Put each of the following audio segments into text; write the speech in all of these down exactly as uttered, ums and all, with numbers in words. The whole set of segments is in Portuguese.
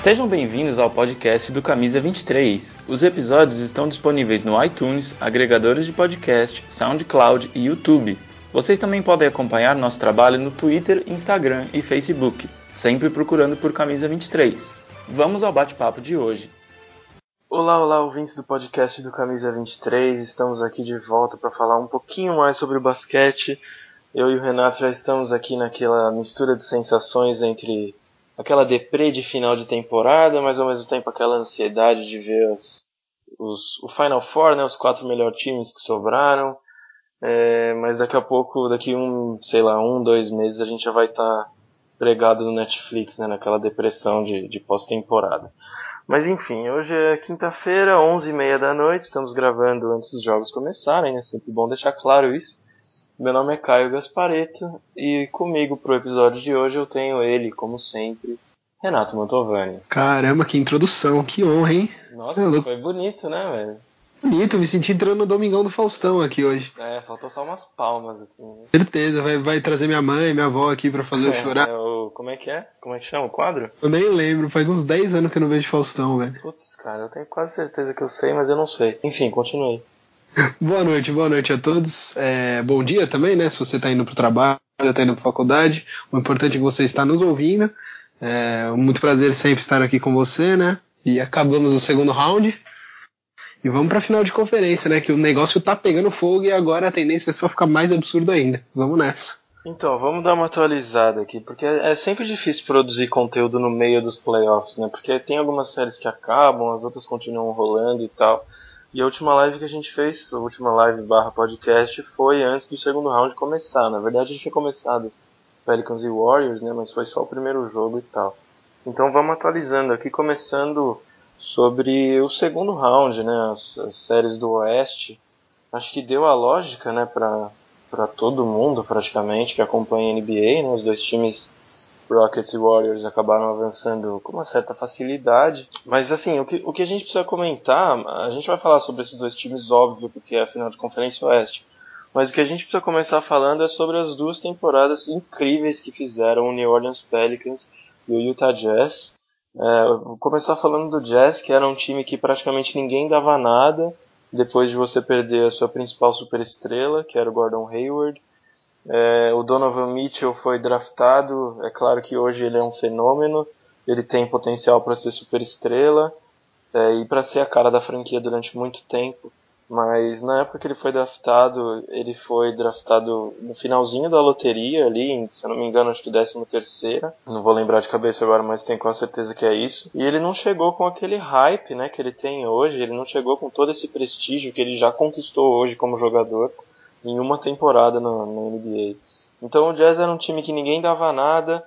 Sejam bem-vindos ao podcast do Camisa vinte e três. Os episódios estão disponíveis no iTunes, agregadores de podcast, SoundCloud e YouTube. Vocês também podem acompanhar nosso trabalho no Twitter, Instagram e Facebook, sempre procurando por Camisa vinte e três. Vamos ao bate-papo de hoje. Olá, olá, ouvintes do podcast do Camisa vinte e três. Estamos aqui de volta para falar um pouquinho mais sobre o basquete. Eu e o Renato já estamos aqui naquela mistura de sensações entre aquela deprê de final de temporada, mas ao mesmo tempo aquela ansiedade de ver as, os, o Final Four, né, os quatro melhores times que sobraram. É, mas daqui a pouco, daqui um, sei lá, um, dois meses, a gente já vai estar tá pregado no Netflix, né, naquela depressão de, de pós-temporada. Mas enfim, hoje é quinta-feira, onze e meia da noite, estamos gravando antes dos jogos começarem, é sempre bom deixar claro isso. Meu nome é Caio Gasparetto e comigo pro episódio de hoje eu tenho ele, como sempre, Renato Mantovani. Caramba, que introdução, que honra, hein? Nossa, é foi bonito, né, velho? Bonito, me senti entrando no Domingão do Faustão aqui hoje. É, faltou só umas palmas, assim. Né? Certeza, vai, vai trazer minha mãe e minha avó aqui pra fazer eu chorar. É, o, como é que é? Como é que chama o quadro? Eu nem lembro, faz uns dez anos que eu não vejo Faustão, velho. Putz, cara, eu tenho quase certeza que eu sei, mas eu não sei. Enfim, continue. Boa noite, boa noite a todos. É, bom dia também, né? Se você tá indo pro trabalho, tá indo pra faculdade. O importante é que você está nos ouvindo. É muito prazer sempre estar aqui com você, né? E acabamos o segundo round. E vamos pra final de conferência, né? Que o negócio tá pegando fogo e agora a tendência é só ficar mais absurdo ainda. Vamos nessa. Então, vamos dar uma atualizada aqui, porque é sempre difícil produzir conteúdo no meio dos playoffs, né? Porque tem algumas séries que acabam, as outras continuam rolando e tal. E a última live que a gente fez, a última live barra podcast, foi antes do segundo round começar. Na verdade, a gente tinha começado Pelicans e Warriors, né? Mas foi só o primeiro jogo e tal. Então vamos atualizando aqui, começando sobre o segundo round, né? As, as séries do Oeste. Acho que deu a lógica, né? Pra, pra todo mundo, praticamente, que acompanha a N B A, né? Os dois times Rockets e Warriors acabaram avançando com uma certa facilidade. Mas assim, o que, o que a gente precisa comentar, a gente vai falar sobre esses dois times, óbvio, porque é a final de Conferência Oeste. Mas o que a gente precisa começar falando é sobre as duas temporadas incríveis que fizeram o New Orleans Pelicans e o Utah Jazz. É, vou começar falando do Jazz, que era um time que praticamente ninguém dava nada, depois de você perder a sua principal superestrela, que era o Gordon Hayward. É, o Donovan Mitchell foi draftado, é claro que hoje ele é um fenômeno, ele tem potencial para ser superestrela é, e para ser a cara da franquia durante muito tempo, mas na época que ele foi draftado, ele foi draftado no finalzinho da loteria ali, se eu não me engano acho que décima terceira, não vou lembrar de cabeça agora, mas tenho quase certeza que é isso, e ele não chegou com aquele hype, né, que ele tem hoje, ele não chegou com todo esse prestígio que ele já conquistou hoje como jogador, em uma temporada na, na N B A. Então o Jazz era um time que ninguém dava nada.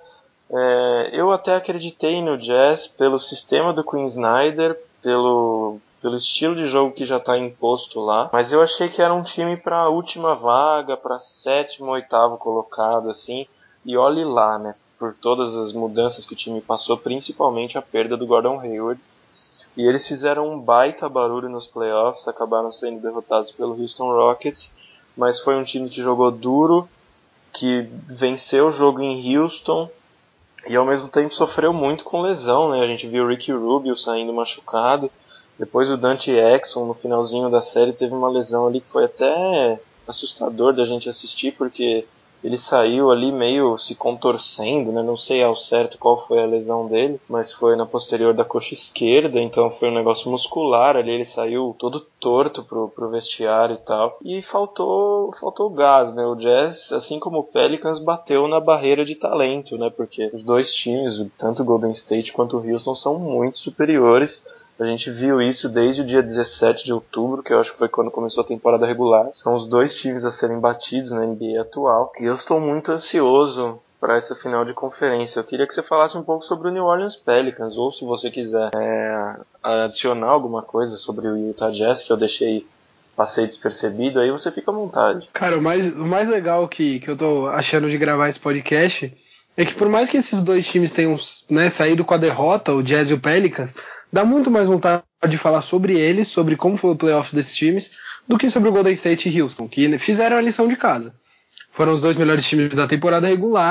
É, eu até acreditei no Jazz pelo sistema do Quinn Snyder, pelo, pelo estilo de jogo que já está imposto lá. Mas eu achei que era um time para a última vaga, para sétimo, oitavo colocado, assim. E olhe lá, né? Por todas as mudanças que o time passou, principalmente a perda do Gordon Hayward. E eles fizeram um baita barulho nos playoffs, acabaram sendo derrotados pelo Houston Rockets. Mas foi um time que jogou duro, que venceu o jogo em Houston e ao mesmo tempo sofreu muito com lesão, né? A gente viu o Ricky Rubio saindo machucado, depois o Dante Exum no finalzinho da série teve uma lesão ali que foi até assustador da gente assistir, porque ele saiu ali meio se contorcendo, né? Não sei ao certo qual foi a lesão dele, mas foi na posterior da coxa esquerda, então foi um negócio muscular ali, ele saiu todo torto pro, pro vestiário e tal. E faltou, faltou gás, né? O Jazz, assim como o Pelicans, bateu na barreira de talento, né? Porque os dois times, tanto o Golden State quanto o Houston, são muito superiores. A gente viu isso desde o dia dezessete de outubro, que eu acho que foi quando começou a temporada regular. São os dois times a serem batidos na N B A atual. E eu estou muito ansioso para essa final de conferência. Eu queria que você falasse um pouco sobre o New Orleans Pelicans, ou se você quiser é, adicionar alguma coisa sobre o Utah Jazz, que eu deixei, passei despercebido, aí você fica à vontade. Cara, o mais, o mais legal que, que eu tô achando de gravar esse podcast é que por mais que esses dois times tenham, né, saído com a derrota, o Jazz e o Pelicans, dá muito mais vontade de falar sobre eles, sobre como foi o playoffs desses times, do que sobre o Golden State e Houston, que fizeram a lição de casa. Foram os dois melhores times da temporada regular,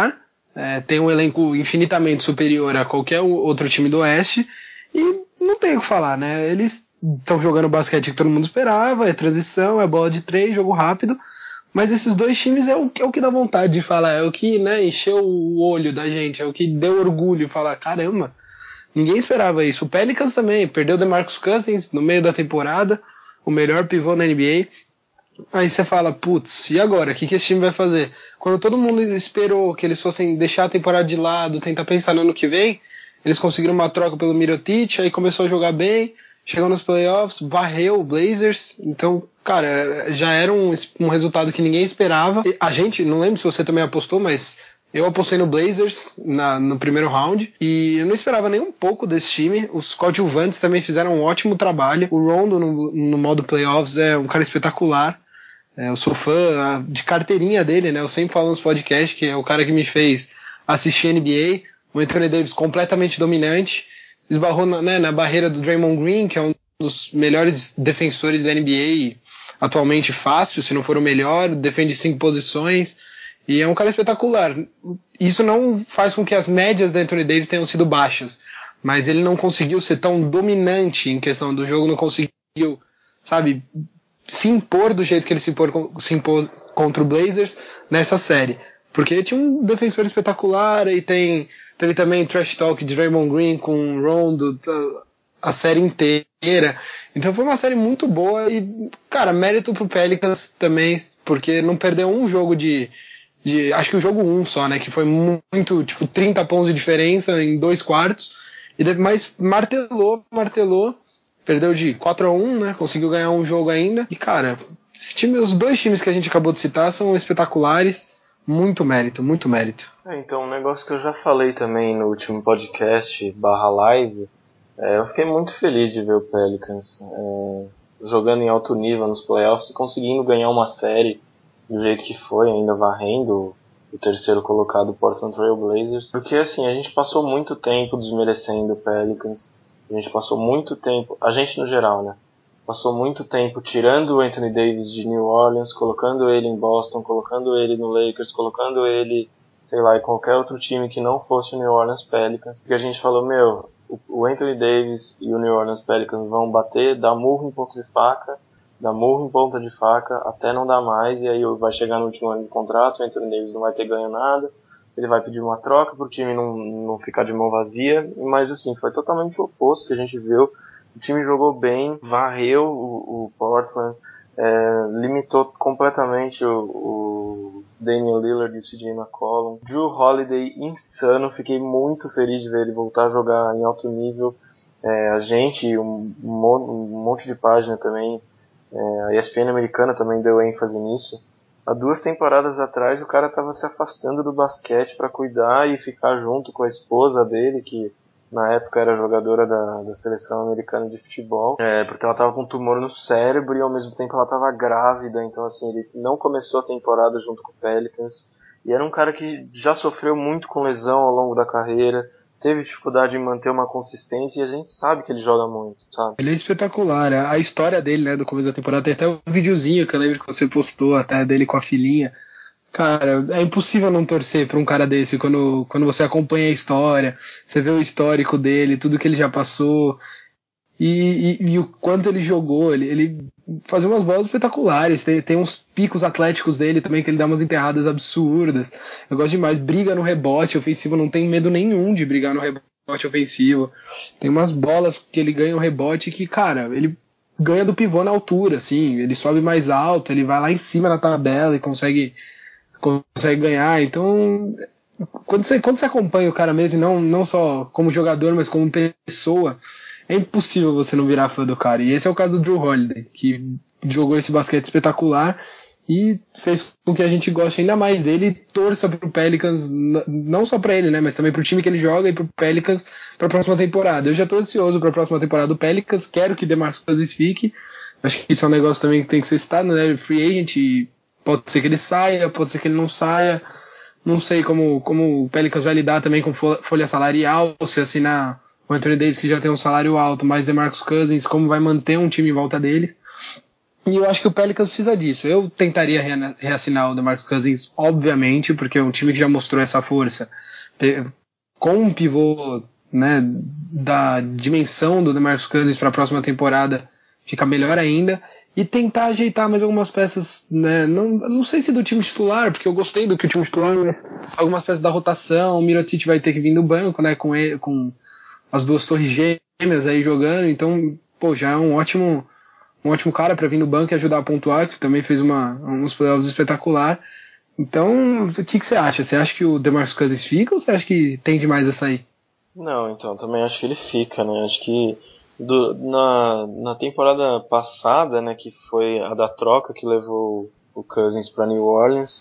é, tem um elenco infinitamente superior a qualquer outro time do Oeste, e não tem o que falar, né? Eles estão jogando o basquete que todo mundo esperava, é transição, é bola de três, jogo rápido, mas esses dois times é o, é o que dá vontade de falar, é o que, né, encheu o olho da gente, é o que deu orgulho, falar, caramba, ninguém esperava isso. O Pelicans também, perdeu o DeMarcus Cousins no meio da temporada, o melhor pivô na N B A, aí você fala, putz, e agora, o que, que esse time vai fazer? Quando todo mundo esperou que eles fossem deixar a temporada de lado, tentar pensar no ano que vem, eles conseguiram uma troca pelo Mirotic, aí começou a jogar bem, chegou nos playoffs, varreu o Blazers, então, cara, já era um, um resultado que ninguém esperava. E a gente, não lembro se você também apostou, mas eu apostei no Blazers na, no primeiro round, e eu não esperava nem um pouco desse time. Os coadjuvantes também fizeram um ótimo trabalho. O Rondo no, no modo playoffs é um cara espetacular. É, eu sou fã de carteirinha dele, né? Eu sempre falo nos podcasts que é o cara que me fez assistir N B A. O Anthony Davis completamente dominante, esbarrou na, né, na barreira do Draymond Green, que é um dos melhores defensores da N B A atualmente, fácil, se não for o melhor, defende cinco posições, e é um cara espetacular. Isso não faz com que as médias do Anthony Davis tenham sido baixas, mas ele não conseguiu ser tão dominante em questão do jogo, não conseguiu, sabe, se impor do jeito que ele se, impor, se impôs contra o Blazers nessa série. Porque tinha um defensor espetacular e tem, teve também trash talk de Draymond Green com o Rondo a série inteira. Então foi uma série muito boa e, cara, mérito pro Pelicans também, porque não perdeu um jogo de, de acho que o jogo um só, né, que foi muito, tipo, trinta pontos de diferença em dois quartos, e mas martelou, martelou, perdeu de quatro a um, né, conseguiu ganhar um jogo ainda, e, cara, esse time, os dois times que a gente acabou de citar são espetaculares. Muito mérito, muito mérito. É, então, um negócio que eu já falei também no último podcast barra live, é, eu fiquei muito feliz de ver o Pelicans é, jogando em alto nível nos playoffs e conseguindo ganhar uma série do jeito que foi, ainda varrendo o terceiro colocado Portland Trail Blazers. Porque assim, a gente passou muito tempo desmerecendo o Pelicans, a gente passou muito tempo, a gente no geral, né? Passou muito tempo tirando o Anthony Davis de New Orleans, colocando ele em Boston, colocando ele no Lakers, colocando ele, sei lá, em qualquer outro time que não fosse o New Orleans Pelicans. Porque a gente falou, meu, o Anthony Davis e o New Orleans Pelicans vão bater, dar murro em ponta de faca, dar murro em ponta de faca, até não dar mais, e aí vai chegar no último ano de contrato, o Anthony Davis não vai ter ganho nada, ele vai pedir uma troca pro time não, não ficar de mão vazia, mas assim, foi totalmente o oposto que a gente viu. O time jogou bem, varreu o, o Portland, é, limitou completamente o, o Damian Lillard e o C J McCollum. Drew Holiday, insano, fiquei muito feliz de ver ele voltar a jogar em alto nível. É, a gente, um, um monte de página também, é, a E S P N americana também deu ênfase nisso. Há duas temporadas atrás o cara estava se afastando do basquete para cuidar e ficar junto com a esposa dele, que na época era jogadora da, da seleção americana de futebol, é, porque ela tava com um tumor no cérebro e ao mesmo tempo ela tava grávida, então assim, ele não começou a temporada junto com o Pelicans, e era um cara que já sofreu muito com lesão ao longo da carreira, teve dificuldade em manter uma consistência, e a gente sabe que ele joga muito, sabe? Ele é espetacular, a história dele, né, do começo da temporada, tem até um videozinho que eu lembro que você postou até dele com a filhinha. Cara, é impossível não torcer pra um cara desse quando, quando você acompanha a história, você vê o histórico dele, tudo que ele já passou, e, e, e o quanto ele jogou, ele, ele fazia umas bolas espetaculares, tem, tem uns picos atléticos dele também, que ele dá umas enterradas absurdas, eu gosto demais, briga no rebote ofensivo, não tem medo nenhum de brigar no rebote ofensivo, tem umas bolas que ele ganha o rebote que, cara, ele ganha do pivô na altura, assim, ele sobe mais alto, ele vai lá em cima na tabela e consegue consegue ganhar, então quando você, quando você acompanha o cara mesmo, não, não só como jogador, mas como pessoa, é impossível você não virar fã do cara, e esse é o caso do Drew Holiday, que jogou esse basquete espetacular e fez com que a gente goste ainda mais dele e torça pro Pelicans, não só pra ele, né, mas também pro time que ele joga e pro Pelicans pra próxima temporada. Eu já tô ansioso pra próxima temporada do Pelicans, quero que DeMarcus Cousins fique, acho que isso é um negócio também que tem que ser citado, né, free agent, e pode ser que ele saia, pode ser que ele não saia. Não sei como, como o Pelicans vai lidar também com folha salarial, se assinar o Anthony Davis, que já tem um salário alto, mais DeMarcus Cousins, como vai manter um time em volta deles. E eu acho que o Pelicans precisa disso. Eu tentaria reassinar o DeMarcus Cousins, obviamente, porque é um time que já mostrou essa força. Com um pivô, né, da dimensão do DeMarcus Cousins para a próxima temporada, fica melhor ainda. E tentar ajeitar mais algumas peças, né, não, não sei se do time titular, porque eu gostei do que o time titular, né, algumas peças da rotação. O Mirotic vai ter que vir no banco, né, com, ele, com as duas torres gêmeas aí jogando. Então, pô, já é um ótimo... um ótimo cara para vir no banco e ajudar a pontuar, que também fez uma, uns playoffs espetacular. Então, o que, que você acha? Você acha que o DeMarcus Cousins fica ou você acha que tem demais a sair? Não, então, também acho que ele fica, né? Acho que do, na, na temporada passada, né, que foi a da troca que levou o Cousins para New Orleans,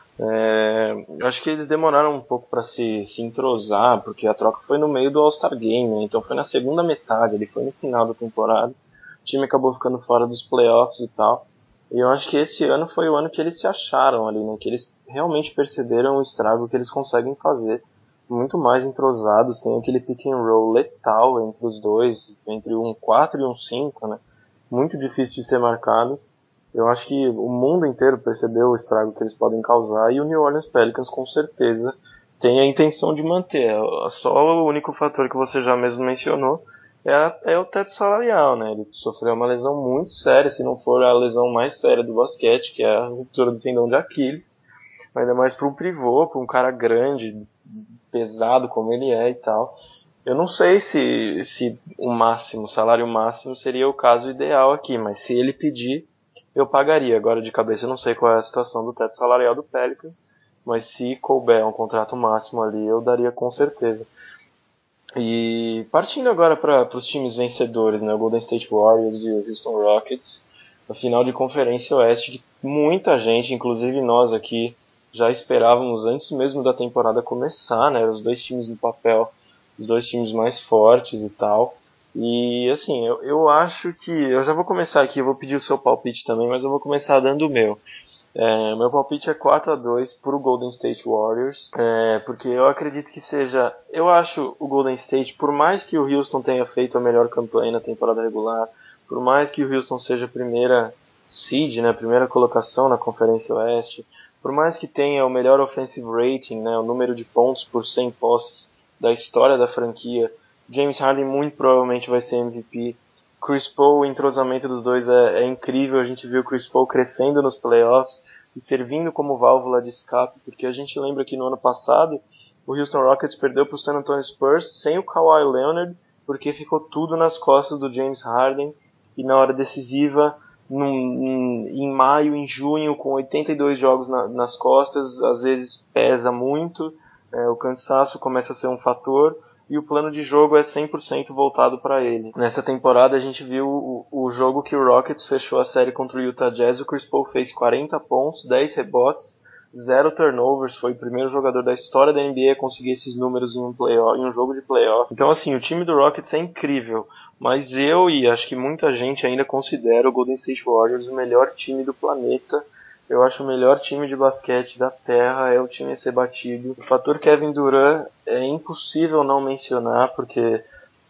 é, acho que eles demoraram um pouco para se, se entrosar, porque a troca foi no meio do All-Star Game, né? Então foi na segunda metade, ele foi no final da temporada. O time acabou ficando fora dos playoffs e tal. E eu acho que esse ano foi o ano que eles se acharam ali, né? Que eles realmente perceberam o estrago que eles conseguem fazer. Muito mais entrosados, tem aquele pick and roll letal entre os dois, entre um quatro e um cinco, né? Muito difícil de ser marcado. Eu acho que o mundo inteiro percebeu o estrago que eles podem causar e o New Orleans Pelicans com certeza tem a intenção de manter. Só o único fator que você já mesmo mencionou É, a, é o teto salarial, né? Ele sofreu uma lesão muito séria, se não for a lesão mais séria do basquete, que é a ruptura do tendão de Aquiles, ainda mais para um pivô, para um cara grande, pesado como ele é e tal. Eu não sei se, se o máximo, o salário máximo seria o caso ideal aqui, mas se ele pedir, eu pagaria. Agora de cabeça eu não sei qual é a situação do teto salarial do Pelicans, mas se couber um contrato máximo ali, eu daria com certeza. E partindo agora para os times vencedores, né, o Golden State Warriors e o Houston Rockets, a final de Conferência Oeste, que muita gente, inclusive nós aqui, já esperávamos antes mesmo da temporada começar, né, os dois times no papel, os dois times mais fortes e tal. E assim, eu, eu acho que, eu já vou começar aqui, eu vou pedir o seu palpite também, mas eu vou começar dando o meu. É, meu palpite é quatro a dois para o Golden State Warriors, é, porque eu acredito que seja, eu acho o Golden State, por mais que o Houston tenha feito a melhor campanha na temporada regular, por mais que o Houston seja a primeira seed, né, a primeira colocação na Conferência Oeste, por mais que tenha o melhor offensive rating, né, o número de pontos por cem posses da história da franquia, James Harden muito provavelmente vai ser M V P. Chris Paul, o entrosamento dos dois é, é incrível, a gente viu o Chris Paul crescendo nos playoffs e servindo como válvula de escape, porque a gente lembra que no ano passado o Houston Rockets perdeu para o San Antonio Spurs sem o Kawhi Leonard, porque ficou tudo nas costas do James Harden, e na hora decisiva, num, num, em maio, em junho, com oitenta e dois jogos na, nas costas, às vezes pesa muito, é, o cansaço começa a ser um fator, e o plano de jogo é cem por cento voltado para ele. Nessa temporada a gente viu o, o jogo que o Rockets fechou a série contra o Utah Jazz, o Chris Paul fez quarenta pontos, dez rebotes, zero turnovers, foi o primeiro jogador da história da N B A a conseguir esses números em um, playoff, em um jogo de playoff. Então assim, o time do Rockets é incrível, mas eu e acho que muita gente ainda considera o Golden State Warriors o melhor time do planeta. Eu acho o melhor time de basquete da Terra, é o time a ser batido. O fator Kevin Durant é impossível não mencionar, porque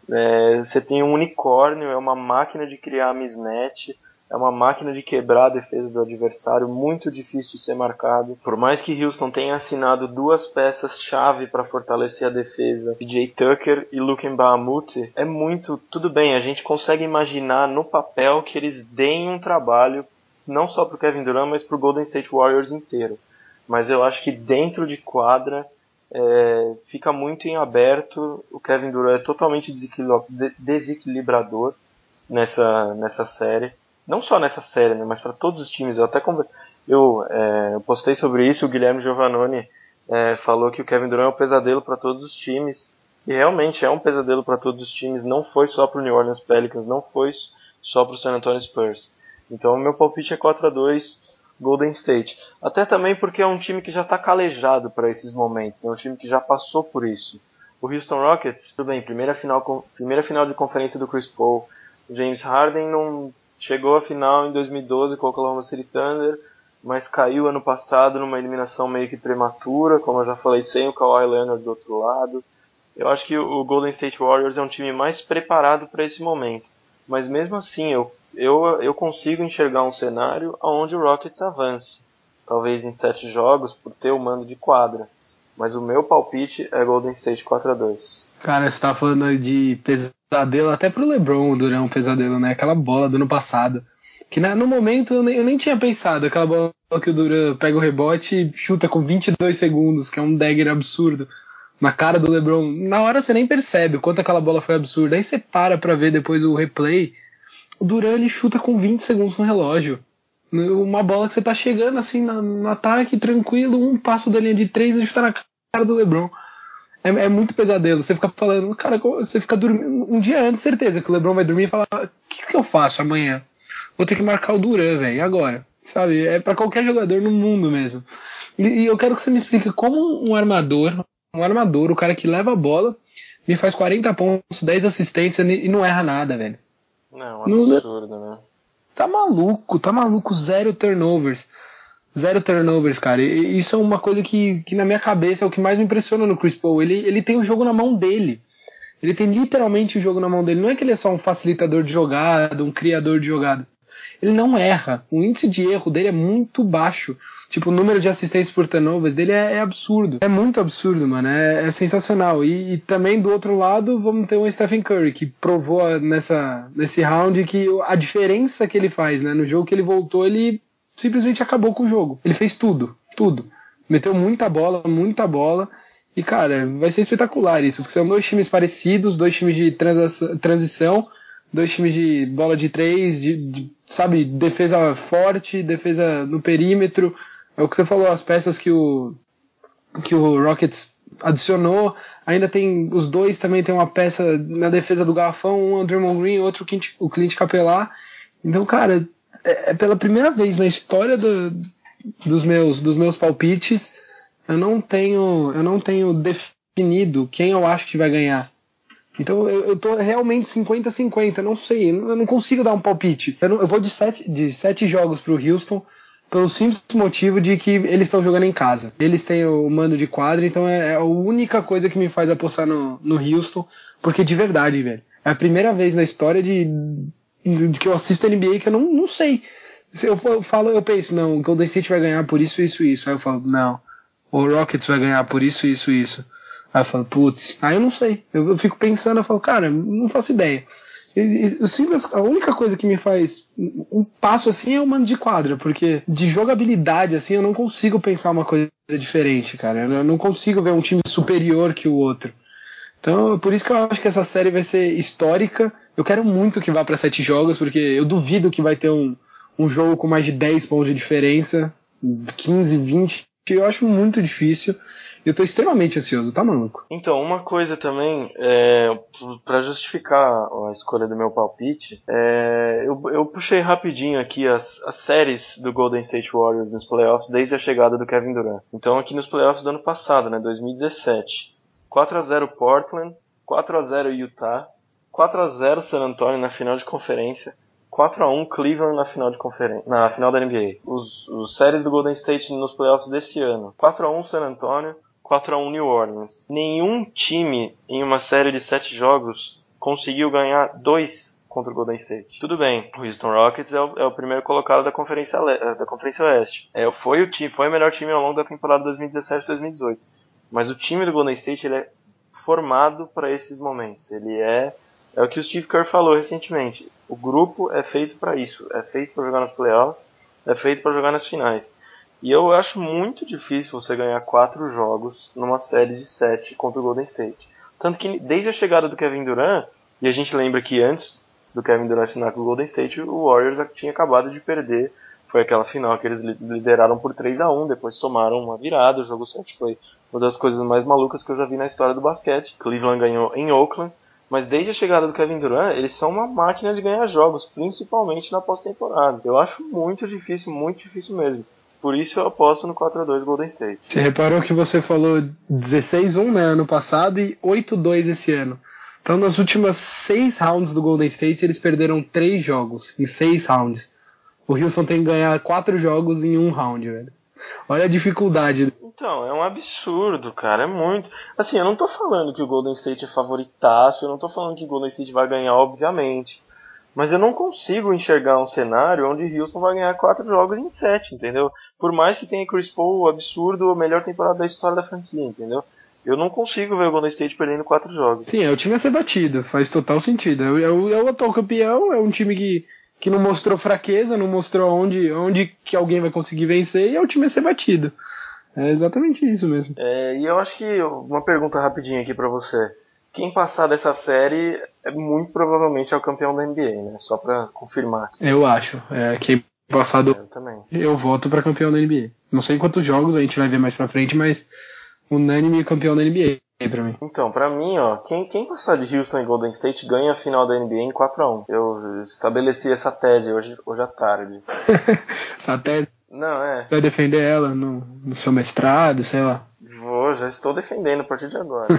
é, você tem um unicórnio, é uma máquina de criar mismatch, é uma máquina de quebrar a defesa do adversário, muito difícil de ser marcado. Por mais que Houston tenha assinado duas peças-chave para fortalecer a defesa, P J Tucker e Luke Mbamute, é muito... Tudo bem, a gente consegue imaginar no papel que eles deem um trabalho não só para o Kevin Durant, mas para o Golden State Warriors inteiro. Mas eu acho que dentro de quadra é, fica muito em aberto. O Kevin Durant é totalmente desequilibrador nessa, nessa série. Não só nessa série, né, mas para todos os times. Eu até conver... eu, é, eu postei sobre isso, o Guilherme Giovannoni é, falou que o Kevin Durant é um pesadelo para todos os times. E realmente é um pesadelo para todos os times. Não foi só para o New Orleans Pelicans, não foi só para o San Antonio Spurs. Então o meu palpite é quatro a dois Golden State. Até também porque é um time que já está calejado para esses momentos, né? Um time que já passou por isso. O Houston Rockets, tudo bem, primeira final, primeira final de conferência do Chris Paul. O James Harden não chegou à final em dois mil e doze com o Oklahoma City Thunder, mas caiu ano passado numa eliminação meio que prematura, como eu já falei, sem o Kawhi Leonard do outro lado. Eu acho que o Golden State Warriors é um time mais preparado para esse momento. Mas mesmo assim, eu eu, eu consigo enxergar um cenário onde o Rockets avance. Talvez em sete jogos, por ter o mando de quadra. Mas o meu palpite é Golden State quatro a dois. Cara, você tava falando de pesadelo, até pro LeBron o Durant é um pesadelo, né? Aquela bola do ano passado. Que na, no momento eu nem, eu nem tinha pensado. Aquela bola que o Durant pega o rebote e chuta com vinte e dois segundos, que é um dagger absurdo. Na cara do LeBron. Na hora você nem percebe o quanto aquela bola foi absurda. Aí você para pra ver depois o replay. O Durant ele chuta com vinte segundos no relógio. Uma bola que você tá chegando assim no, no ataque, tranquilo, um passo da linha de três e chuta na cara do LeBron. É, é muito pesadelo. Você fica falando, cara, você fica dormindo. Um dia antes, certeza, que o LeBron vai dormir e falar: o que, que eu faço amanhã? Vou ter que marcar o Durant, velho. E agora? Sabe? É pra qualquer jogador no mundo mesmo. E, e eu quero que você me explique como um armador, um armador, o cara que leva a bola, me faz quarenta pontos, dez assistências e não erra nada, velho. Não, absurdo, não, né? Tá maluco, tá maluco, zero turnovers. Zero turnovers, cara. E isso é uma coisa que, que na minha cabeça é o que mais me impressiona no Chris Paul. Ele, ele tem o jogo na mão dele. Ele tem literalmente o jogo na mão dele. Não é que ele é só um facilitador de jogada, um criador de jogada. Ele não erra. O índice de erro dele é muito baixo. Tipo, o número de assistências por turnovers dele é, é absurdo. É muito absurdo, mano. É, é sensacional. E, e também do outro lado, vamos ter o Stephen Curry, que provou nessa, nesse round que a diferença que ele faz, né? No jogo que ele voltou, ele simplesmente acabou com o jogo. Ele fez tudo. Tudo. Meteu muita bola, muita bola. E, cara, vai ser espetacular isso. Porque são dois times parecidos, dois times de transa- transição, dois times de bola de três, de, de, sabe, defesa forte, defesa no perímetro. É o que você falou, as peças que o, que o Rockets adicionou. Ainda tem, os dois também tem uma peça na defesa do garrafão, um é o Draymond Green, outro o Clint, o Clint Capela. Então, cara, é, é pela primeira vez na história do, dos, meus, dos meus palpites, eu não tenho, eu não tenho definido quem eu acho que vai ganhar. Então eu, eu tô realmente cinquenta a cinquenta, não sei, eu não consigo dar um palpite. Eu, não, eu vou de sete, de sete jogos pro Houston, pelo simples motivo de que eles estão jogando em casa. Eles têm o mando de quadra, então é, é a única coisa que me faz apostar no, no Houston, porque de verdade, velho, é a primeira vez na história de, de que eu assisto N B A que eu não, não sei. Se eu falo, eu penso, não, o Golden State vai ganhar por isso, isso, isso. Aí eu falo, não, o Rockets vai ganhar por isso, isso, isso. Aí eu falo, putz, aí eu não sei. Eu, eu fico pensando, eu falo, cara, não faço ideia. Eu, eu, simples, a única coisa que me faz um passo assim é o mando de quadra, porque de jogabilidade assim eu não consigo pensar uma coisa diferente, cara. Eu não consigo ver um time superior que o outro. Então, por isso que eu acho que essa série vai ser histórica. Eu quero muito que vá para sete jogos, porque eu duvido que vai ter um, um jogo com mais de dez pontos de diferença, quinze, vinte. Eu acho muito difícil. Eu tô extremamente ansioso, tá maluco? Então, uma coisa também, é, para justificar a escolha do meu palpite, é, eu, eu puxei rapidinho aqui as, as séries do Golden State Warriors nos playoffs desde a chegada do Kevin Durant. Então, aqui nos playoffs do ano passado, né, dois mil e dezessete, quatro a zero Portland, quatro a zero Utah, quatro a zero San Antonio na final de conferência, quatro a um Cleveland na final de conferência, na final da N B A. Os, os séries do Golden State nos playoffs desse ano, quatro a um San Antonio, quatro a um New Orleans. Nenhum time em uma série de sete jogos conseguiu ganhar dois contra o Golden State. Tudo bem, o Houston Rockets é o, é o primeiro colocado da Conferência, da Conferência Oeste. É, foi, o time, foi o melhor time ao longo da temporada dois mil e dezessete dois mil e dezoito. Mas o time do Golden State ele é formado para esses momentos. Ele é, é o que o Steve Kerr falou recentemente. O grupo é feito para isso. É feito para jogar nos playoffs, é feito para jogar nas finais. E eu acho muito difícil você ganhar quatro jogos numa série de sete contra o Golden State. Tanto que desde a chegada do Kevin Durant, e a gente lembra que antes do Kevin Durant assinar com o Golden State, o Warriors tinha acabado de perder. Foi aquela final que eles lideraram por três a um, depois tomaram uma virada. O jogo sete foi uma das coisas mais malucas que eu já vi na história do basquete. Cleveland ganhou em Oakland. Mas desde a chegada do Kevin Durant, eles são uma máquina de ganhar jogos, principalmente na pós-temporada. Eu acho muito difícil, muito difícil mesmo. Por isso eu aposto no quatro a dois Golden State. Você reparou que você falou dezesseis a um, né, ano passado e oito a dois esse ano. Então nas últimas seis rounds do Golden State eles perderam três jogos em seis rounds. O Houston tem que ganhar quatro jogos em um round, velho. Olha a dificuldade. Então, é um absurdo, cara, é muito... Assim, eu não tô falando que o Golden State é favoritaço, eu não tô falando que o Golden State vai ganhar, obviamente. Mas eu não consigo enxergar um cenário onde Houston vai ganhar quatro jogos em sete, entendeu? Por mais que tenha Chris Paul, absurdo, a melhor temporada da história da franquia, entendeu? Eu não consigo ver o Golden State perdendo quatro jogos. Sim, é o time a ser batido, faz total sentido. É o, é o, é o atual campeão, é um time que, que não mostrou fraqueza, não mostrou onde, onde que alguém vai conseguir vencer, e é o time a ser batido. É exatamente isso mesmo. É, e eu acho que, uma pergunta rapidinha aqui pra você. Quem passar dessa série é muito provavelmente é o campeão da N B A, né? Só pra confirmar aqui. Eu acho. É, quem passar do... Eu também. Eu voto pra campeão da N B A. Não sei quantos jogos a gente vai ver mais pra frente, mas unânime campeão da N B A pra mim. Então, pra mim, ó, quem, quem passar de Houston e Golden State ganha a final da N B A em quatro a um. Eu estabeleci essa tese hoje, hoje à tarde. Essa tese? Não, é. Vai defender ela no, no seu mestrado, sei lá. Vou, já estou defendendo a partir de agora.